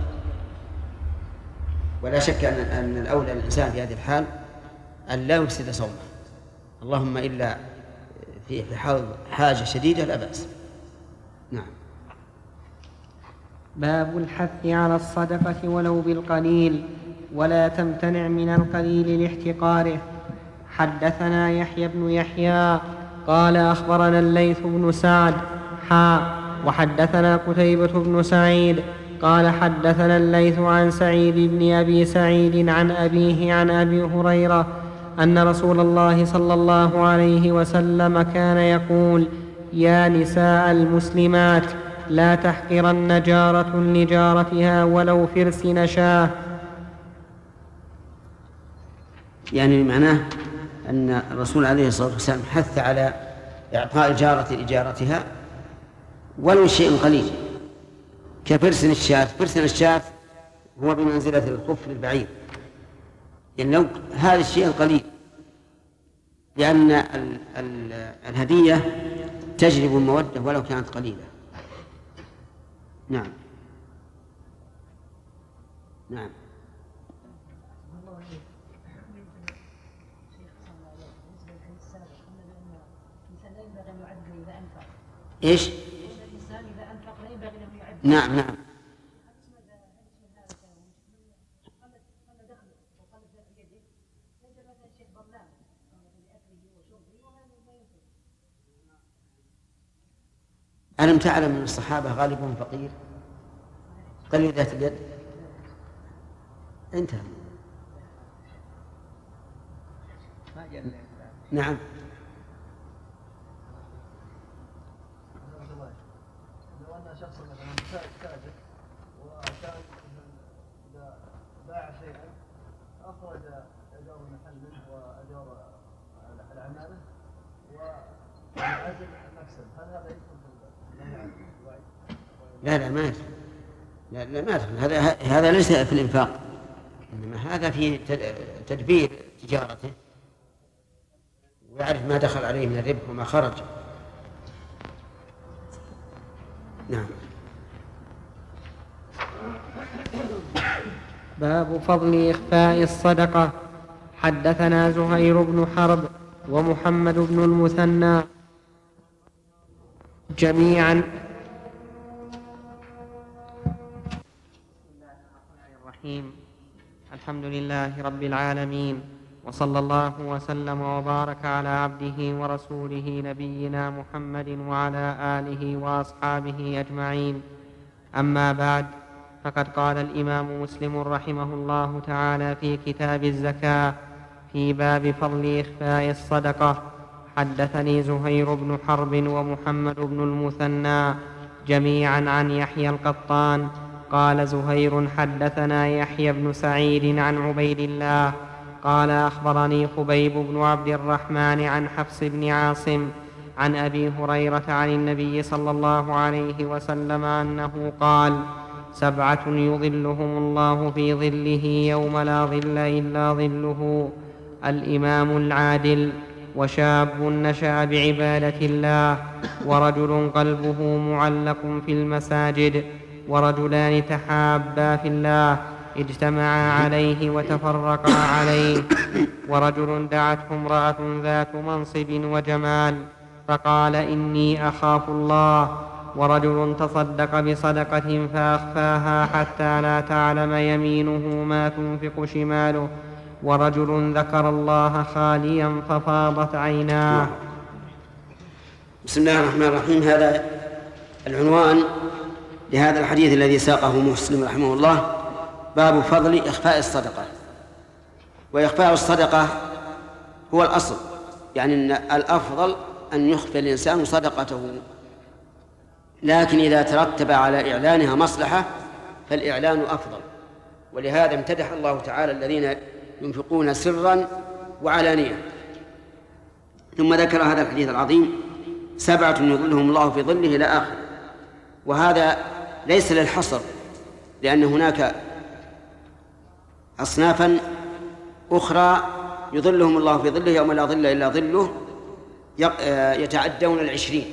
ولا شك أن أن الأولى للإنسان في هذه الحال أن لا يفسد صومه، اللهم إلا في حاجة شديدة لا بأس. نعم. باب الحث على الصدقة ولو بالقليل، ولا تمتنع من القليل لاحتقاره. حدثنا يحيى بن يحيى قال أخبرنا الليث بن سعد حا وحدثنا قتيبة بن سعيد قال حدثنا الليث عن سعيد بن أبي سعيد عن أبيه عن أبي هريرة أن رسول الله صلى الله عليه وسلم كان يقول: يا نساء المسلمات لا تحقرن جارة لجارتها ولو فرس نشاه. يعني معناه أن الرسول عليه الصلاة والسلام حث على إعطاء الجارة لجارتها ولو شيء قليل، كفرس الشاة. فرس الشاة هو بمنزلة الخف للبعير، يعني لو هذا الشيء القليل، لأن ال ال الهدية تجلب المودة ولو كانت قليلة. نعم. نعم. إيش؟ نعم نعم. ألم تعلم أن الصحابة غالبهم فقير قليل ذات اليد؟ انتهى. نعم. لو أن شخص مثلا تاجر وكان إذا باع شيئا أخرج أجار المحل منه وأجار العمالة وعزل المكسب، هل هذا يدخل في الوعي؟ لا لا ما يدخل، لا لا ما يدخل، هذا هذا ليس في الإنفاق، إنما هذا في تدبير تجارته ويعرف ما دخل عليه من الربح وما خرج. نعم. باب فضل إخفاء الصدقة. حدثنا زهير بن حرب ومحمد بن المثنى جميعا. بسم الله الرحمن الرحيم. الحمد لله رب العالمين، وصلى الله وسلم وبارك على عبده ورسوله نبينا محمد وعلى آله وأصحابه أجمعين. أما بعد، فقد قال الإمام مسلم رحمه الله تعالى في كتاب الزكاة في باب فضل إخفاء الصدقة: حدثني زهير بن حرب ومحمد بن المثنى جميعا عن يحيى القطان قال زهير: حدثنا يحيى بن سعيد عن عبيد الله قال: أخبرني خبيب بن عبد الرحمن عن حفص بن عاصم عن أبي هريرة عن النبي صلى الله عليه وسلم أنه قال: سبعة يظلهم الله في ظله يوم لا ظل إلا ظله: الإمام العادل، وشاب نشأ بعبادة الله، ورجل قلبه معلق في المساجد، ورجلان تحابا في الله اجتمعا عليه وتفرقا عليه، ورجل دعته امرأة ذات منصب وجمال فقال: إني أخاف الله، ورجل تصدق بصدقة فأخفاها حتى لا تعلم يمينه ما تنفق شماله، ورجل ذكر الله خاليا ففاضت عيناه. بسم الله الرحمن الرحيم. هذا العنوان لهذا الحديث الذي ساقه مسلم رحمه الله: باب فضل إخفاء الصدقة. وإخفاء الصدقة هو الأصل، يعني أن الأفضل أن يخفي الإنسان صدقته، لكن إذا ترتب على إعلانها مصلحة فالإعلان أفضل. ولهذا امتدح الله تعالى الذين ينفقون سرا وعلانية. ثم ذكر هذا الحديث العظيم: سبعة يظلهم الله في ظله إلى آخر. وهذا ليس للحصر، لأن هناك أصنافا أخرى يظلهم الله في ظله يوم لا ظل إلا ظله، يتعدون العشرين.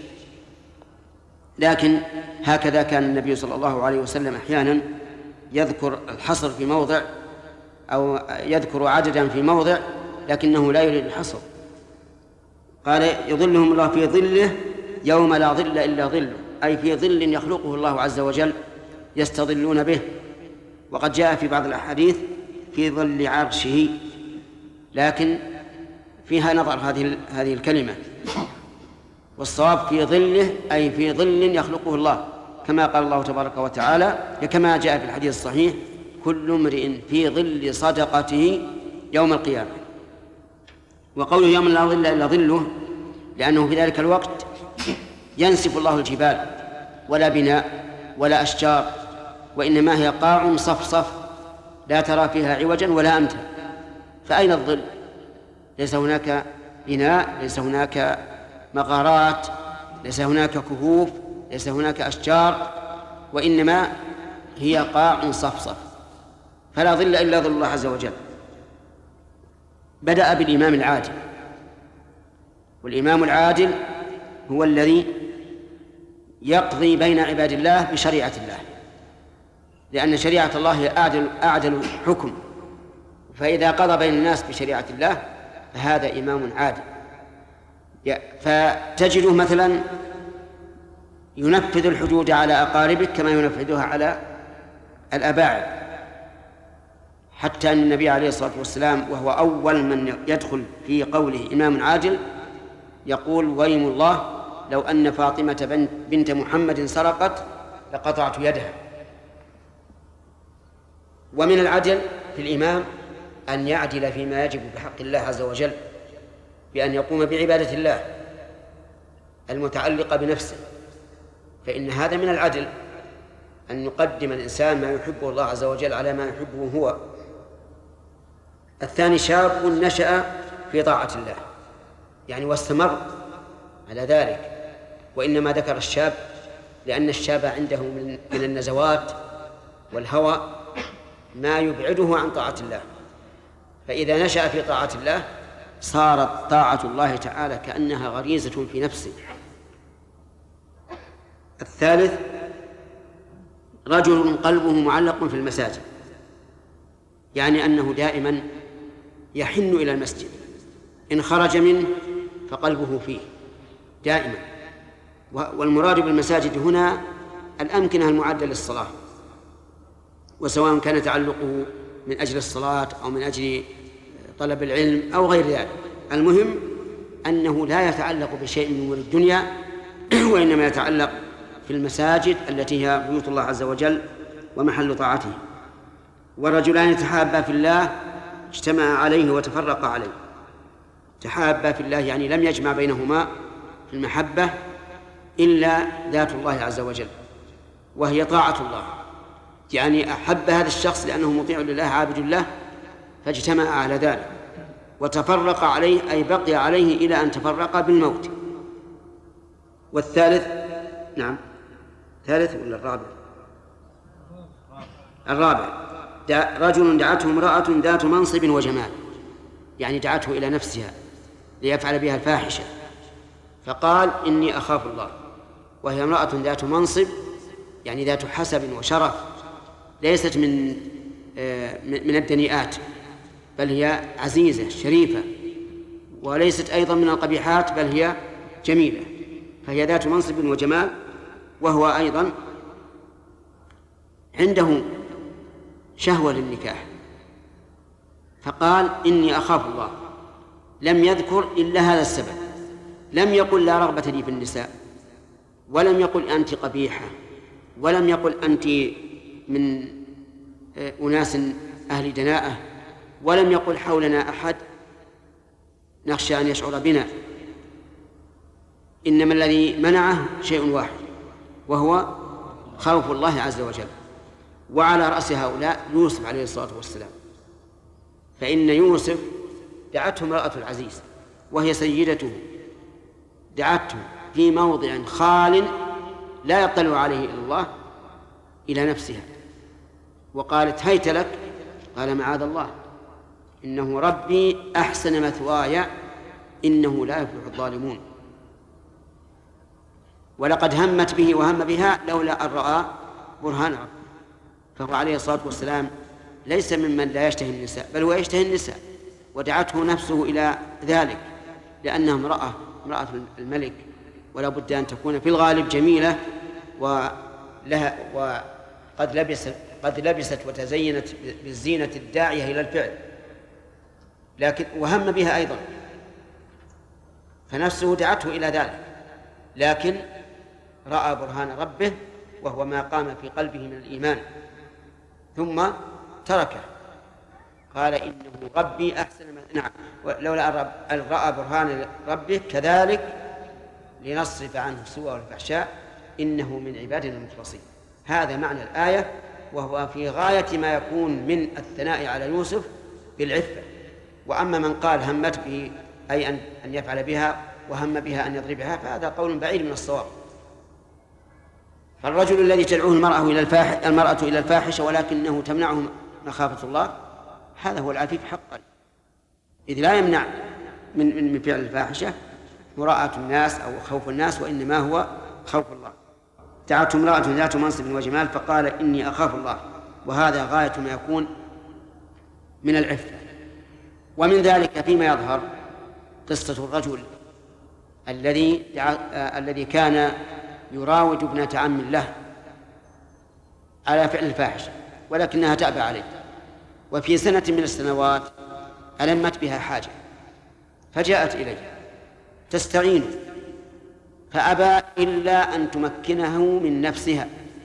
لكن هكذا كان النبي صلى الله عليه وسلم أحيانا يذكر الحصر في موضع أو يذكر عددا في موضع، لكنه لا يريد الحصر. قال: يظلهم الله في ظله يوم لا ظل إلا ظله، أي في ظل يخلقه الله عز وجل يستظلون به. وقد جاء في بعض الأحاديث في ظل عرشه، لكن فيها نظر هذه هذه الكلمة، والصواب في ظله أي في ظل يخلقه الله، كما قال الله تبارك وتعالى، كما جاء في الحديث الصحيح: كل امرئ في ظل صدقته يوم القيامة. وقوله يوم لا ظل إلا ظله لأنه في ذلك الوقت ينسف الله الجبال، ولا بناء ولا أشجار، وإنما هي قاع صفصف لا ترى فيها عوجا ولا أمتا. فأين الظل؟ ليس هناك بناء، ليس هناك مغارات، ليس هناك كهوف، ليس هناك أشجار، وإنما هي قاع صفصف، فلا ظل إلا ظل الله عز وجل. بدأ بالإمام العادل، والإمام العادل هو الذي يقضي بين عباد الله بشريعة الله، لأن شريعة الله هي أعدل, أعدل حكم، فإذا قضى بين الناس بشريعة الله فهذا إمام عادل. فتجده مثلا ينفذ الحدود على أقاربك كما ينفذها على الأباعد، حتى أن النبي عليه الصلاة والسلام وهو أول من يدخل في قوله إمام عادل يقول: ويم الله لو أن فاطمة بنت محمد سرقت لقطعت يدها. ومن العدل في الإمام أن يعدل فيما يجب بحق الله عز وجل، بأن يقوم بعبادة الله المتعلقة بنفسه، فإن هذا من العدل، أن يقدم الإنسان ما يحبه الله عز وجل على ما يحبه هو الثاني شاب نشأ في طاعة الله يعني واستمر على ذلك، وإنما ذكر الشاب لأن الشاب عنده من النزوات والهوى ما يبعده عن طاعة الله، فإذا نشأ في طاعة الله صارت طاعة الله تعالى كأنها غريزة في نفسه. الثالث رجل قلبه معلق في المساجد، يعني أنه دائما يحن إلى المسجد، إن خرج منه فقلبه فيه دائما. والمراد بالمساجد هنا الأمكنة المعدة للصلاة، وسواء كان تعلقه من أجل الصلاة أو من أجل طلب العلم أو غير ذلك، المهم أنه لا يتعلق بشيء من أمور الدنيا وإنما يتعلق في المساجد التي هي بيوت الله عز وجل ومحل طاعته. ورجلان تحابا في الله اجتمعا عليه وتفرقا عليه. تحابا في الله يعني لم يجمع بينهما في المحبة إلا ذات الله عز وجل وهي طاعة الله، يعني أحب هذا الشخص لأنه مطيع لله عابد له فاجتمع على ذلك، وتفرق عليه أي بقي عليه إلى أن تفرق بالموت. والثالث نعم ثالث ولا الرابع؟ الرابع رجل دعته امرأة ذات منصب وجمال، يعني دعته إلى نفسها ليفعل بها الفاحشة فقال إني أخاف الله، وهي امرأة ذات منصب يعني ذات حسب وشرف، ليست من من الدنيئات بل هي عزيزة شريفة، وليست أيضا من القبيحات بل هي جميلة، فهي ذات منصب وجمال، وهو أيضا عنده شهوة للنكاح فقال إني أخاف الله، لم يذكر إلا هذا السبب، لم يقل لا رغبة لي في النساء، ولم يقل أنت قبيحة، ولم يقل أنت من أناس أهل دناءة، ولم يقل حولنا أحد نخشى أن يشعر بنا، إنما الذي منعه شيء واحد وهو خوف الله عز وجل. وعلى رأس هؤلاء يوسف عليه الصلاة والسلام، فإن يوسف دعته امرأة العزيز وهي سيدته، دعته في موضع خال لا يطلع عليه إلا الله إلى نفسها، وقالت هيت لك، قال معاذ الله إنه ربي أحسن مثواي إنه لا يفلح الظالمون. ولقد همت به وهم بها لولا أن رأى برهان ربه، فهو عليه الصلاة والسلام ليس ممن لا يشتهي النساء بل هو يشتهي النساء، ودعته نفسه إلى ذلك لأنها امرأة امرأة الملك، ولا بد أن تكون في الغالب جميلة ولها وقد لبست قد لبست وتزينت بالزينة الداعية إلى الفعل، لكن وهم بها أيضا فنفسه دعته إلى ذلك، لكن رأى برهان ربه وهو ما قام في قلبه من الإيمان ثم تركه، قال إنه ربي أحسن ما نعم لولا أن رأى برهان ربه كذلك لنصرف عنه السوء والفحشاء إنه من عبادنا المخلصين. هذا معنى الآية، وهو في غاية ما يكون من الثناء على يوسف بالعفة. وأما من قال همت به أي أن أن يفعل بها وهم بها أن يضربها فهذا قول بعيد من الصواب. فالرجل الذي تدعوه المرأة إلى الفاحشة المرأة إلى الفاحشة ولكنه تمنعه مخافة الله، هذا هو العفيف حقا، إذ لا يمنع من من فعل الفاحشة مراءة الناس أو خوف الناس، وإنما هو خوف الله. دعته امرأة ذات منصب وجمال فقال إني أخاف الله، وهذا غاية ما يكون من العفة. ومن ذلك فيما يظهر قصة الرجل الذي الذي كان يراود ابنة عم له على فعل الفاحشة ولكنها تأبى عليه، وفي سنة من السنوات ألمت بها حاجة فجاءت إليه تستعين فأبى إلا أن تمكنه من نفسها،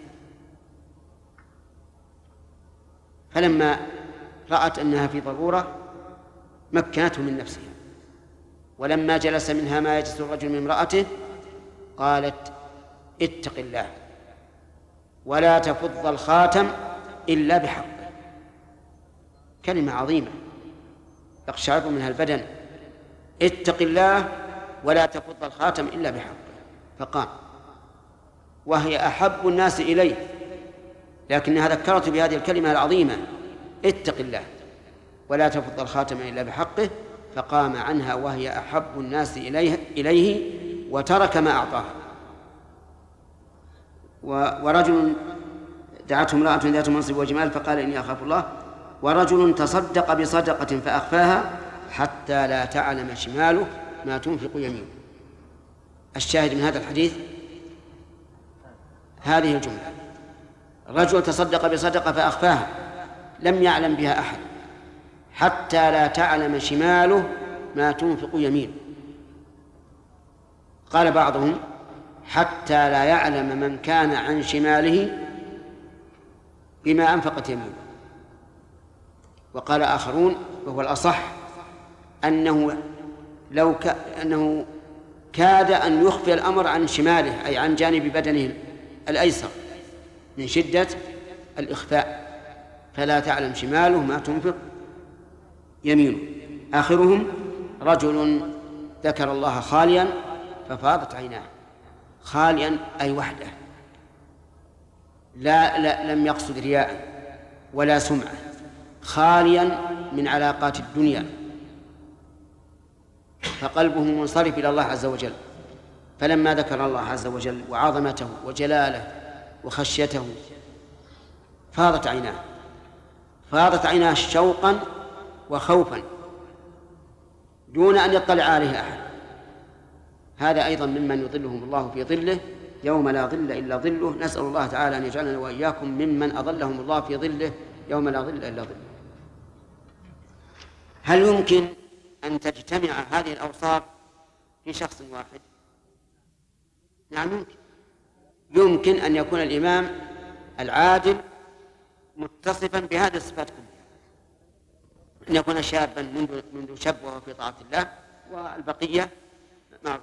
فلما رأت أنها في ضرورة مكنته من نفسها، ولما جلس منها ما يجلس الرجل من امرأته قالت اتق الله ولا تفض الخاتم إلا بحقه. كلمة عظيمة، يقشعر منها البدن اتق الله ولا تفض الخاتم إلا بحقه، فقام، وهي أحب الناس إليه، لكنها ذكرت بهذه الكلمة العظيمة اتق الله ولا تفض الخاتم إلا بحقه، فقام عنها وهي أحب الناس إليه, إليه وترك ما أعطاه. ورجل دعته امرأة ذات منصب وجمال فقال إني أخاف الله، ورجل تصدق بصدقة فأخفاها حتى لا تعلم شماله ما تنفق يمينه. الشاهد من هذا الحديث هذه الجملة: رجل تصدق بصدقة فأخفاها لم يعلم بها أحد حتى لا تعلم شماله ما تنفق يمينه. قال بعضهم: حتى لا يعلم من كان عن شماله بما أنفقت يمينه. وقال آخرون وهو الأصح أنه لو ك... أنه كاد أن يخفي الأمر عن شماله، أي عن جانب بدنه الأيسر من شدة الإخفاء، فلا تعلم شماله ما تنفق يمينه. آخرهم رجل ذكر الله خاليا ففاضت عيناه. خاليا أي وحده، لا, لا لم يقصد رياء ولا سمعة، خاليا من علاقات الدنيا، فقلبه منصرف إلى الله عز وجل. فلما ذكر الله عز وجل وعظمته وجلاله وخشيته فاضت عيناه، فاضت عيناه شوقا وخوفا دون أن يطلع عليه أحد. هذا أيضا ممن يظلهم الله في ظله يوم لا ظل إلا ظله. نسأل الله تعالى أن يجعلنا وإياكم ممن أظلهم الله في ظله يوم لا ظل إلا ظله. هل يمكن أن تجتمع هذه الأوصاف في شخص واحد؟ نعم يمكن. يمكن أن يكون الإمام العادل متصفا بهذه الصفات كلها، أن يكون شابا منذ منذ شب وهو في طاعة الله، والبقية معروف،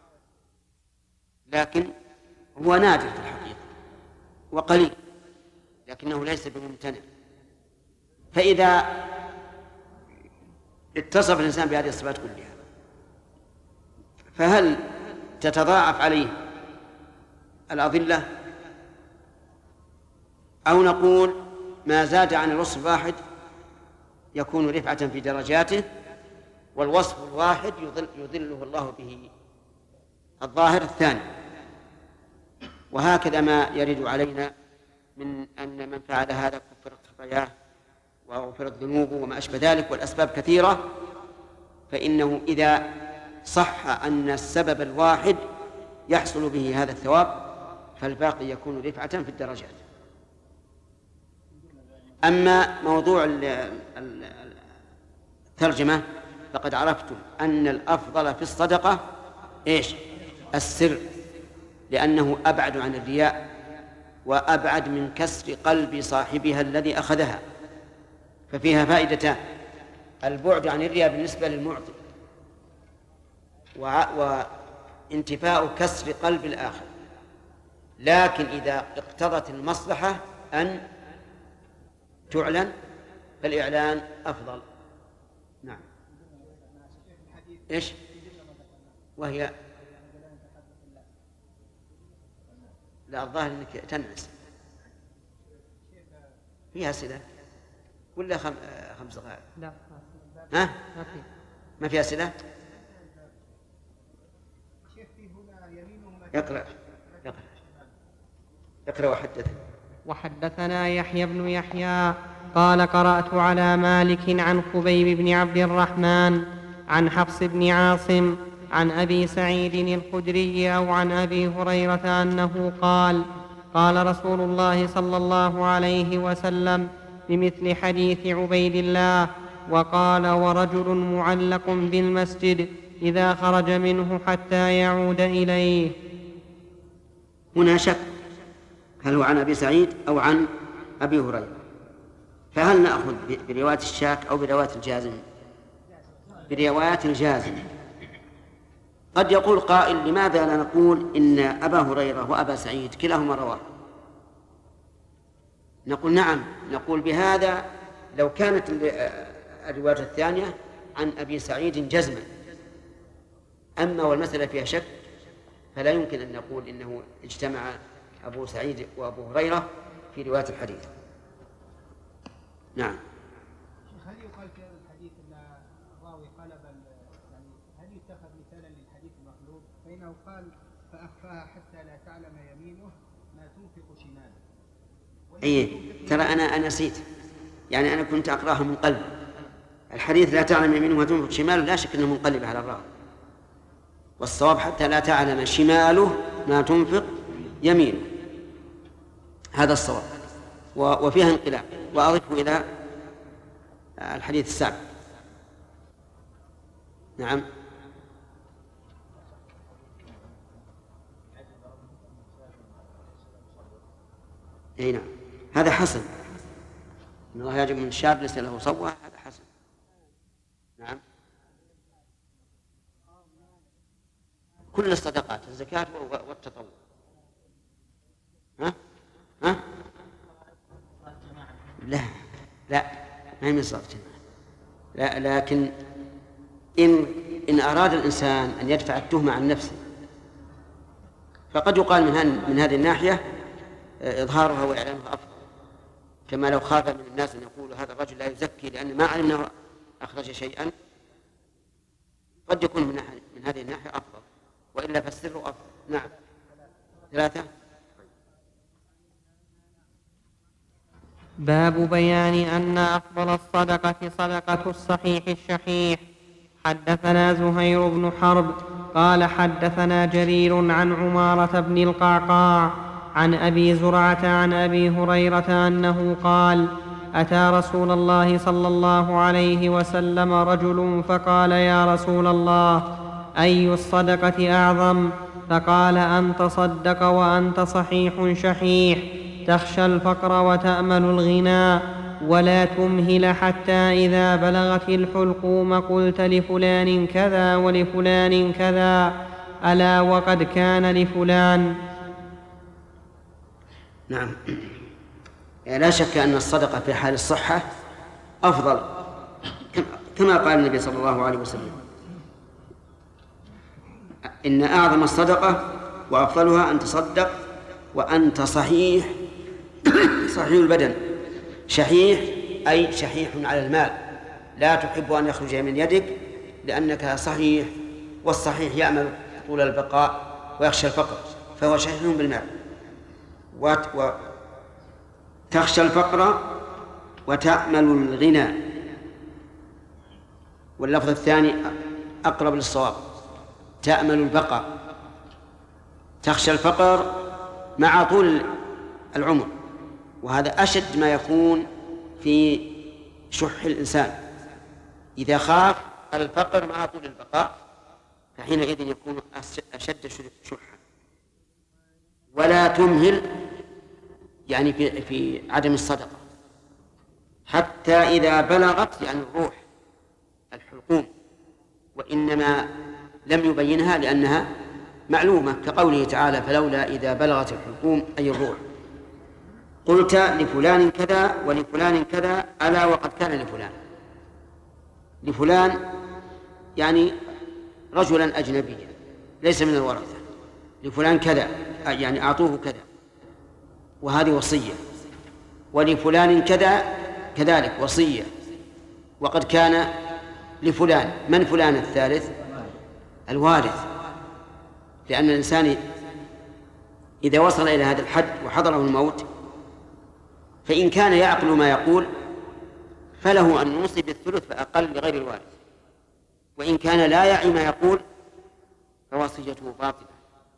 لكن هو نادر في الحقيقة وقليل، لكنه ليس بممتنع. فإذا اتصف الإنسان بهذه الصفات كلها فهل تتضاعف عليه الأضلة، أو نقول ما زاد عن الوصف الواحد يكون رفعة في درجاته، والوصف الواحد يضل يضله الله به الظاهر الثاني؟ وهكذا ما يرد علينا من أن من فعل هذا كفرت خطاياه وغفرت ذنوبه وما أشبه ذلك، والأسباب كثيرة. فإنه إذا صح أن السبب الواحد يحصل به هذا الثواب فالباقي يكون رفعة في الدرجات. أما موضوع الترجمة فقد عرفتم أن الأفضل في الصدقة إيش؟ السر، لأنه أبعد عن الرياء وأبعد من كسر قلب صاحبها الذي أخذها، ففيها فائدتان: البعد عن الرياء بالنسبة للمعطي، وانتفاء كسر قلب الآخر. لكن إذا اقتضت المصلحة أن تعلن فالإعلان أفضل. نعم. إيش؟ وهي لا، الظاهر أنك تنعس. فيها صلة ولا خم... خمس دقائق؟ لا ها؟ ما في ما فيها صلة؟ يقرأ يقرأ يقرأ وحدث. وحدثنا يحيى بن يحيى قال قرأت على مالك عن خبيب بن عبد الرحمن عن حفص بن عاصم عن أبي سعيد الخدري أو عن أبي هريرة أنه قال: قال رسول الله صلى الله عليه وسلم بمثل حديث عبيد الله، وقال: ورجل معلق بالمسجد إذا خرج منه حتى يعود إليه. هنا شك هل هو عن أبي سعيد أو عن أبي هريرة، فهل نأخذ برواية الشاك أو برواية الجازم؟ برواية الجازم. قد يقول قائل: لماذا لا نقول إن أبا هريرة وأبا سعيد كلاهما رواه؟ نقول نعم، نقول بهذا لو كانت الرواية الثانية عن أبي سعيد جزما. أما والمسألة فيها شك فلا يمكن أن نقول إنه اجتمع أبو سعيد وأبو هريرة في رواية الحديث. نعم. هل يقال في هذا الحديث أن الراوي قلب يعني هل يتخذ مثالا للحديث المقلوب؟ فإنه قال فأخفاها حتى لا تعلم يمينه ما تنفق شماله. إيه ترى أنا أنا نسيت، يعني أنا كنت أقرأها من قلب الحديث لا تعلم يمينه ما تنفق شماله، لا شك أنه منقلب على الراوي، والصواب حتى لا تعلم شماله ما تنفق يمينه، هذا الصواب. وفيها انقلاب. وأضيف إلى الحديث السابق. نعم. أي نعم، هذا حسن. إن الله يعجب من الشاب ليس له صوة، هذا حسن. نعم. كل الصدقات، الزكاة والتطوع. ها؟ ها؟ لا لا ما هي من صلاة الجماعة، لا، لكن إن إن أراد الإنسان أن يدفع التهمة عن نفسه فقد يقال من من هذه الناحية إظهارها وإعلانها أفضل، كما لو خاف من الناس أن يقولوا هذا الرجل لا يزكي لأن ما علمنا أخرج شيئا، قد يكون من, من هذه الناحية أفضل، وإلا فالسر أفضل. نعم. ثلاثة. باب بيان أن أفضل الصدقة صدقة الصحيح الشحيح. حدثنا زهير بن حرب قال حدثنا جرير عن عمارة بن القعقاع عن أبي زرعة عن أبي هريرة أنه قال أتى رسول الله صلى الله عليه وسلم رجل فقال يا رسول الله أي الصدقة أعظم؟ فقال أن تصدق وأنت صحيح شحيح تخشى الفقر وتأمل الغنى ولا تمهل حتى إذا بلغت الحلقوم قلت لفلان كذا ولفلان كذا ألا وقد كان لفلان. نعم. يعني لا شك أن الصدقة في حال الصحة أفضل، كما قال النبي صلى الله عليه وسلم إن أعظم الصدقة وأفضلها أن تصدق وأنت صحيح صحيح البدن شحيح، أي شحيح على المال، لا تحب أن يخرج من يدك لأنك صحيح، والصحيح يأمل طول البقاء ويخشى الفقر، فهو شحيح بالمال. وتخشى الفقر وتأمل الغنى، واللفظ الثاني أقرب للصواب، تأمل البقاء. تخشى الفقر مع طول العمر، وهذا أشد ما يكون في شح الإنسان، إذا خاف الفقر مع طول البقاء فحينئذ يكون أشد شحا. ولا تمهل يعني في, في عدم الصدقة حتى إذا بلغت يعني الروح الحلقوم، وإنما لم يبينها لأنها معلومة، كقوله تعالى فلولا إذا بلغت الحلقوم أي الروح قلت لفلان كذا ولفلان كذا ألا وقد كان لفلان. لفلان يعني رجلا أجنبيا ليس من الورثة، لفلان كذا يعني أعطوه كذا، وهذه وصية. ولفلان كذا كذلك وصية، وقد كان لفلان. من فلان الثالث؟ الوارث، لأن الإنسان إذا وصل إلى هذا الحد وحضره الموت فإن كان يعقل ما يقول فله أن يوصي بالثلث فأقل لغير الوارث، وإن كان لا يعي ما يقول فوصيته باطلة.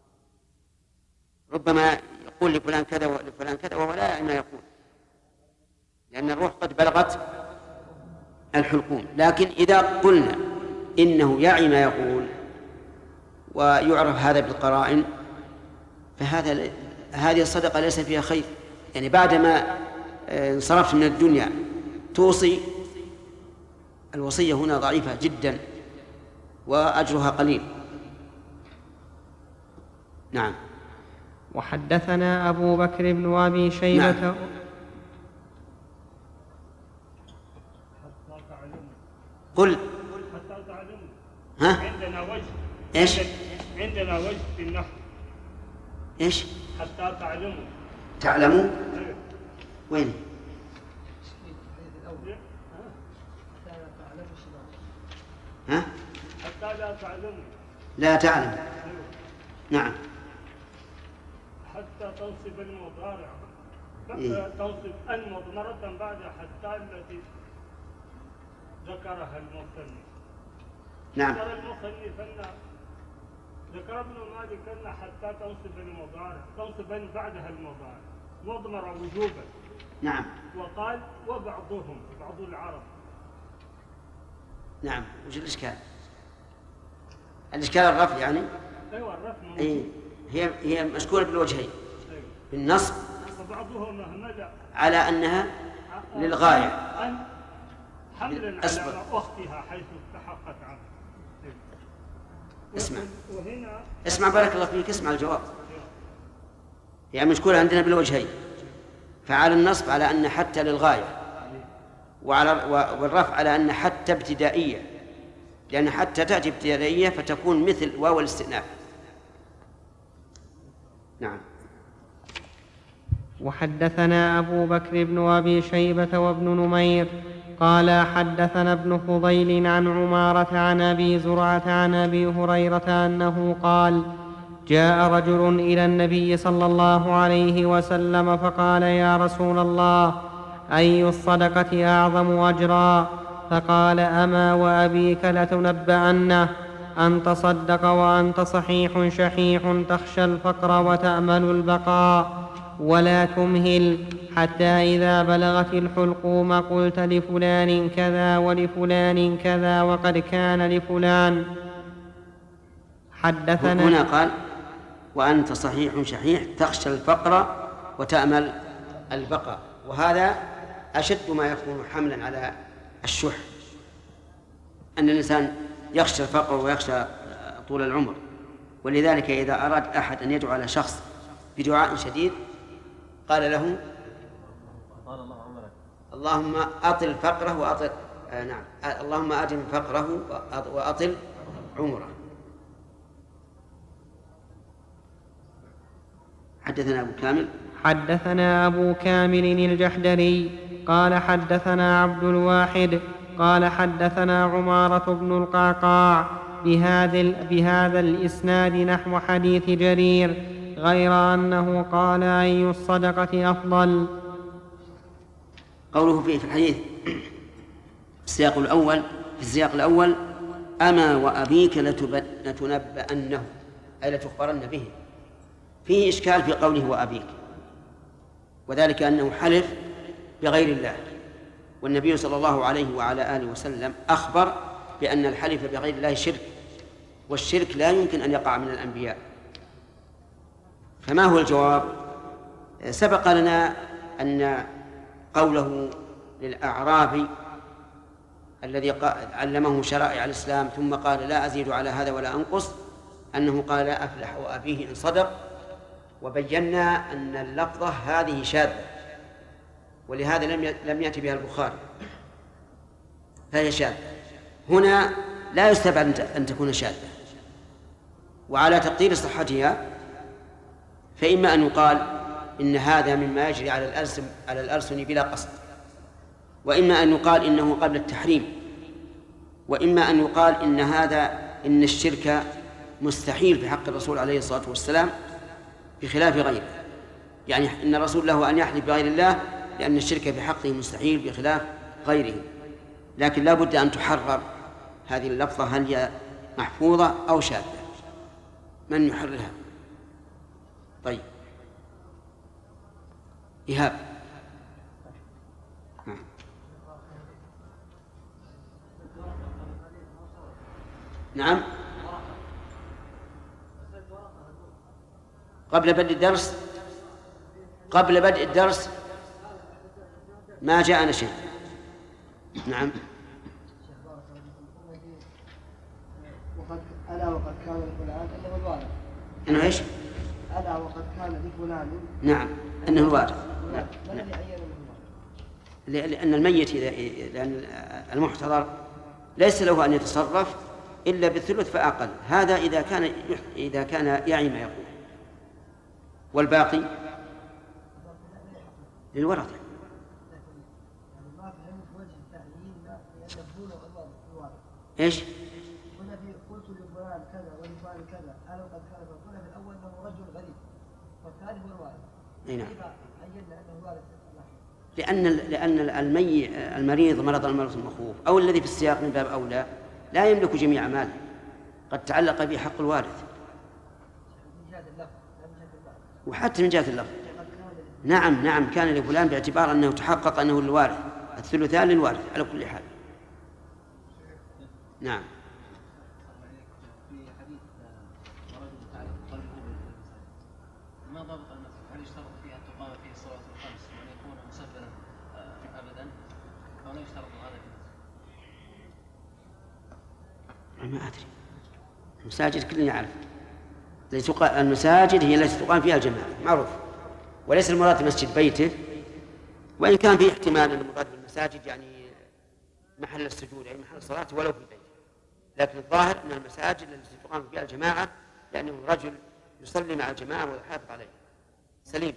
ربما يقول لفلان كذا ولفلان كذا وهو لا يعي ما يقول، لأن الروح قد بلغت الحلقوم. لكن إذا قلنا إنه يعي ما يقول ويعرف هذا بالقرائن فهذا هذه الصدقة ليس فيها خير، يعني بعدما انصرفت من الدنيا توصي، الوصية هنا ضعيفة جدا وأجرها قليل. نعم. وحدثنا أبو بكر بن أبي شيبة. نعم. قل ها؟ عندنا وجه. إيش؟ عندنا وجه في النحو. إيش؟ حتى تعلموا. تعلموا؟ أيوه. وين؟ ها؟ حتى لا تعلموا. لا تعلم. أيوه. نعم. حتى تنصب المضارع. إيه؟ تنصب المضمرة بعد حتى التي ذكرها المصنف. نعم. ذكر المصنف أن ذكر ابن مالك أن حتى تنصب المضارع تنصب بعدها المضارع مضمرة وجوبا. نعم. وقال وبعضهم بعض العرب. نعم. وش الإشكال؟ الإشكال الرفع يعني؟ أيوة الرفع موجود. أي هي هي مشكولة بالوجهين. أيوة. بالنصب وبعضهم همل على أنها للغاية. أن حملا أصبر. على أختها حيث استحقت عنه. اسمع. وهنا اسمع بارك الله فيك، اسمع الجواب. يعني مشكولة عندنا بالوجهين، فعلى النصب على أن حتى للغاية، وعلى والرفع على أن حتى ابتدائية، لأن حتى تأتي ابتدائية فتكون مثل واو الاستئناف. نعم. وحدثنا أبو بكر بن أبي شيبة وابن نمير قال حدثنا ابن فضيل عن عمارة عن أبي زرعة عن أبي هريرة أنه قال جاء رجل إلى النبي صلى الله عليه وسلم فقال يا رسول الله أي الصدقة أعظم أجرا؟ فقال أما وأبيك لتنبأنه أن تصدق وأنت صحيح شحيح تخشى الفقر وتأمل البقاء ولا تمهل حتى إذا بلغت الحلقوم قلت لفلان كذا ولفلان كذا وقد كان لفلان. حدثنا هنا قال وأنت صحيح شحيح تخشى الفقر وتأمل البقاء، وهذا أشد ما يكون حملا على الشح، أن الإنسان يخشى الفقر ويخشى طول العمر. ولذلك إذا أراد أحد أن يدعو على شخص بدعاء شديد قال له اللهم أطل فقره وأطل آه نعم اللهم أدم فقره وأطل عمره. حدثنا أبو كامل حدثنا أبو كامل الجحدري قال حدثنا عبد الواحد قال حدثنا عمارة بن القعقاع بهذا, بهذا الإسناد نحو حديث جرير غير أنه قال أي الصدقة أفضل. قوله فيه في الحديث السياق الأول في السياق الأول أما وأبيك لتنبأنه أي لتخبرن به، فيه إشكال في قوله وأبيك، وذلك أنه حلف بغير الله، والنبي صلى الله عليه وعلى آله وسلم أخبر بأن الحلف بغير الله شرك، والشرك لا يمكن أن يقع من الأنبياء. فما هو الجواب؟ سبق لنا أن قوله للأعرابي الذي علمه شرائع الإسلام ثم قال لا أزيد على هذا ولا أنقص أنه قال لا أفلح وأبيه إن صدق، وبينا أن اللفظة هذه شاذة ولهذا لم لم يأتي بها البخاري فهي شاذة. هنا لا يستبعد أن تكون شاذة، وعلى تقدير صحتها فإما أن يقال إن هذا مما يجري على الألسن على الألسن بلا قصد، وإما أن يقال إنه قبل التحريم، وإما أن يقال إن هذا إن الشرك مستحيل في حق الرسول عليه الصلاة والسلام بخلاف غيره، يعني إن الرسول له أن يحلف بغير الله لأن الشرك في حقه مستحيل بخلاف غيره. لكن لا بد أن تحرر هذه اللفظة، هل هي محفوظة أو شاذة؟ من يحررها؟ طيب إيهاب. نعم قبل بدء الدرس قبل بدء الدرس ما جاءنا شيء. نعم. وقد ألا وقد كان لفلان أنه الوارث. إنه إيش؟ ألا وقد كان لفلان. نعم أنه الوارث. ما الذي عين لأن الميت إذا لأن المحتضر ليس له أن يتصرف إلا بالثلث فأقل. هذا إذا كان إذا كان يعي ما يقول. والباقي للورثة. إيش؟ هنا في قلت لفلان كذا ولفلان كذا أنا قد كان قلنا في الأول أنه رجل غريب والثاني هو الوارث. نعم. عينا أنه وارث. لأن لأن المي المريض مرض المرض المخوف أو الذي في السياق من باب أولى لا يملك جميع ماله، قد تعلق به حق الوارث. وحتى من جهة اللفظ. نعم نعم كان لفلان باعتبار أنه تحقق أنه الوارث، الثلثان للوارث على كل حال. نعم. في حديث ورجل تعالى قلبه بالمساجد، ما ضابط المسجد؟ هل يشترط فيها أن تقام فيه الصلاة الخمس وأن يكون مسجلا أبدا أو لا يشترط هذا في المسجد؟ ما أدري. المساجد كلنا يعرف المساجد هي التي تقام فيها الجماعة معروف، وليس المراد مسجد بيته، وإن كان في احتمال أن المراد بالمساجد يعني محل السجود أي محل الصلاة ولو في البيت، لكن الظاهر أن المساجد التي تقام فيها الجماعة لأنه يعني الرجل يصلي مع الجماعة ويحافظ عليه. سليم.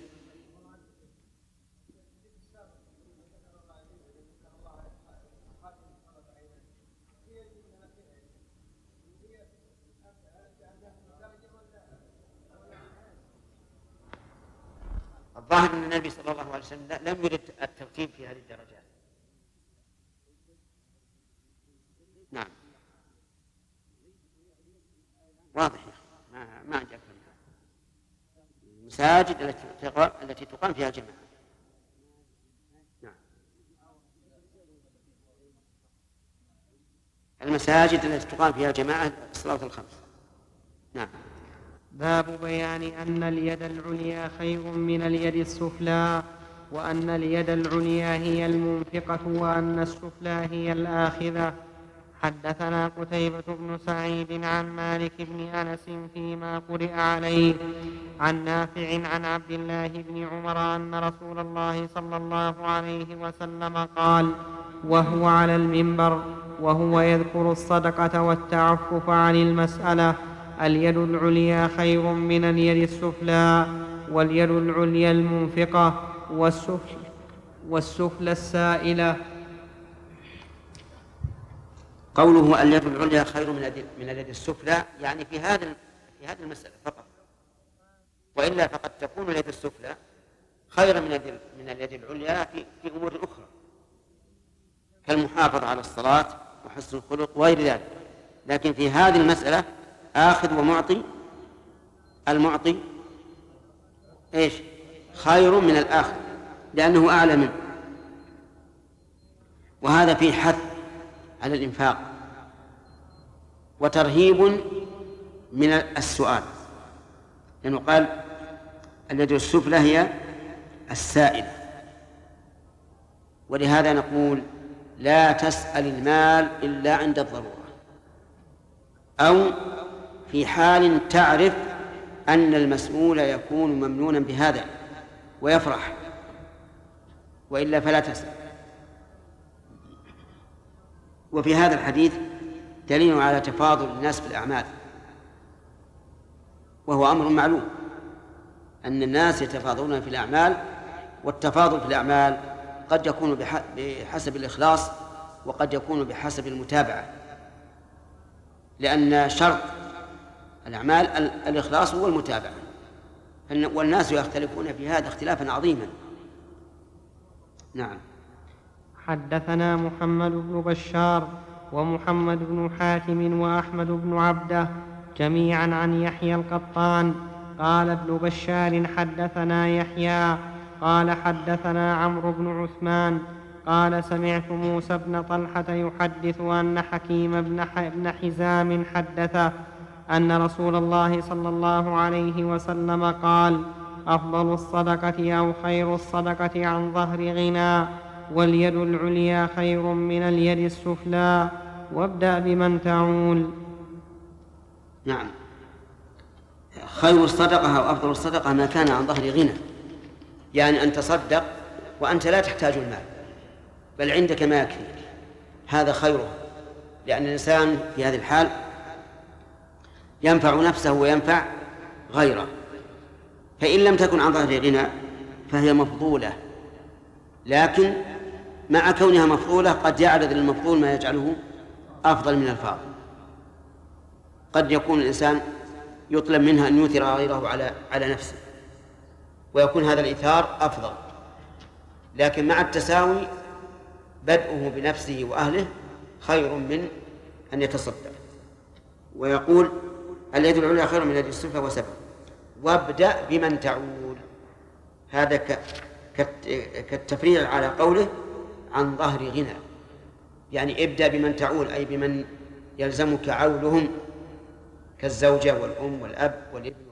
الظاهر أن النبي صلى الله عليه وسلم لم يرد الترتيب في هذه الدرجات. نعم واضح ما ما عندي أكثر منها. المساجد التي تقام التي تقام فيها الجماعة. نعم. المساجد التي تقام فيها الجماعة الصلاة الخمس. نعم. باب بيان أن اليد العليا خير من اليد السفلى، وأن اليد العليا هي المنفقة وأن السفلى هي الآخذة. حدثنا قتيبة بن سعيد عن مالك بن أنس فيما قرئ عليه عن نافع عن عبد الله بن عمر أن رسول الله صلى الله عليه وسلم قال وهو على المنبر وهو يذكر الصدقة والتعفف عن المسألة: اليد العليا خير من اليد السفلى، واليد العليا المنفقة والسفل والسفلى السائلة. قوله اليد العليا خير من اليد السفلى يعني في هذا في هذه المسألة فقط، وإلا فقد تكون اليد السفلى خير من اليد من اليد العليا في في أمور أخرى كالمحافظة على الصلاة وحسن الخلق وغير ذلك، لكن في هذه المسألة آخذ ومعطي، المعطي إيش خير من الآخذ لأنه أعلى منه، وهذا فيه حث على الإنفاق وترهيب من السؤال، لأنه قال اليد السفلى هي السائلة، ولهذا نقول لا تسأل المال إلا عند الضرورة أو في حال تعرف أن المسؤول يكون ممنونا بهذا ويفرح، وإلا فلا تسأل. وفي هذا الحديث دليل على تفاضل الناس في الأعمال، وهو أمر معلوم أن الناس يتفاضلون في الأعمال، والتفاضل في الأعمال قد يكون بحسب الإخلاص وقد يكون بحسب المتابعة، لأن شرط الأعمال الإخلاص والمتابعة، والناس يختلفون في هذا اختلافا عظيما. نعم. حدثنا محمد بن بشار ومحمد بن حاتم وأحمد بن عبده جميعا عن يحيى القطان قال ابن بشار حدثنا يحيى قال حدثنا عمرو بن عثمان قال سمعت موسى بن طلحة يحدث أن حكيم بن حزام حدثه أن رسول الله صلى الله عليه وسلم قال أفضل الصدقة أو خير الصدقة عن ظهر غنى، واليد العليا خير من اليد السفلى، وابدأ بمن تعول. نعم. خير الصدقة أو أفضل الصدقة ما كان عن ظهر غنى، يعني أن تصدق وأنت لا تحتاج المال بل عندك ما يكفي، هذا خيره، لأن الإنسان في هذه الحال ينفع نفسه وينفع غيره. فإن لم تكن عن ظهر غنى فهي مفضولة، لكن مع كونها مفضولة قد يعرض للمفضول ما يجعله أفضل من الفاضل. قد يكون الإنسان يطلب منها أن يؤثر غيره على على نفسه، ويكون هذا الإيثار أفضل، لكن مع التساوي بدءه بنفسه وأهله خير من أن يتصدق. ويقول اليد العليا خير من اليد السفلى وسبب. وابدأ بمن تعول، هذا كالتفريع على قوله عن ظهر غنى، يعني ابدأ بمن تعول أي بمن يلزمك عولهم كالزوجة والأم والأب والابن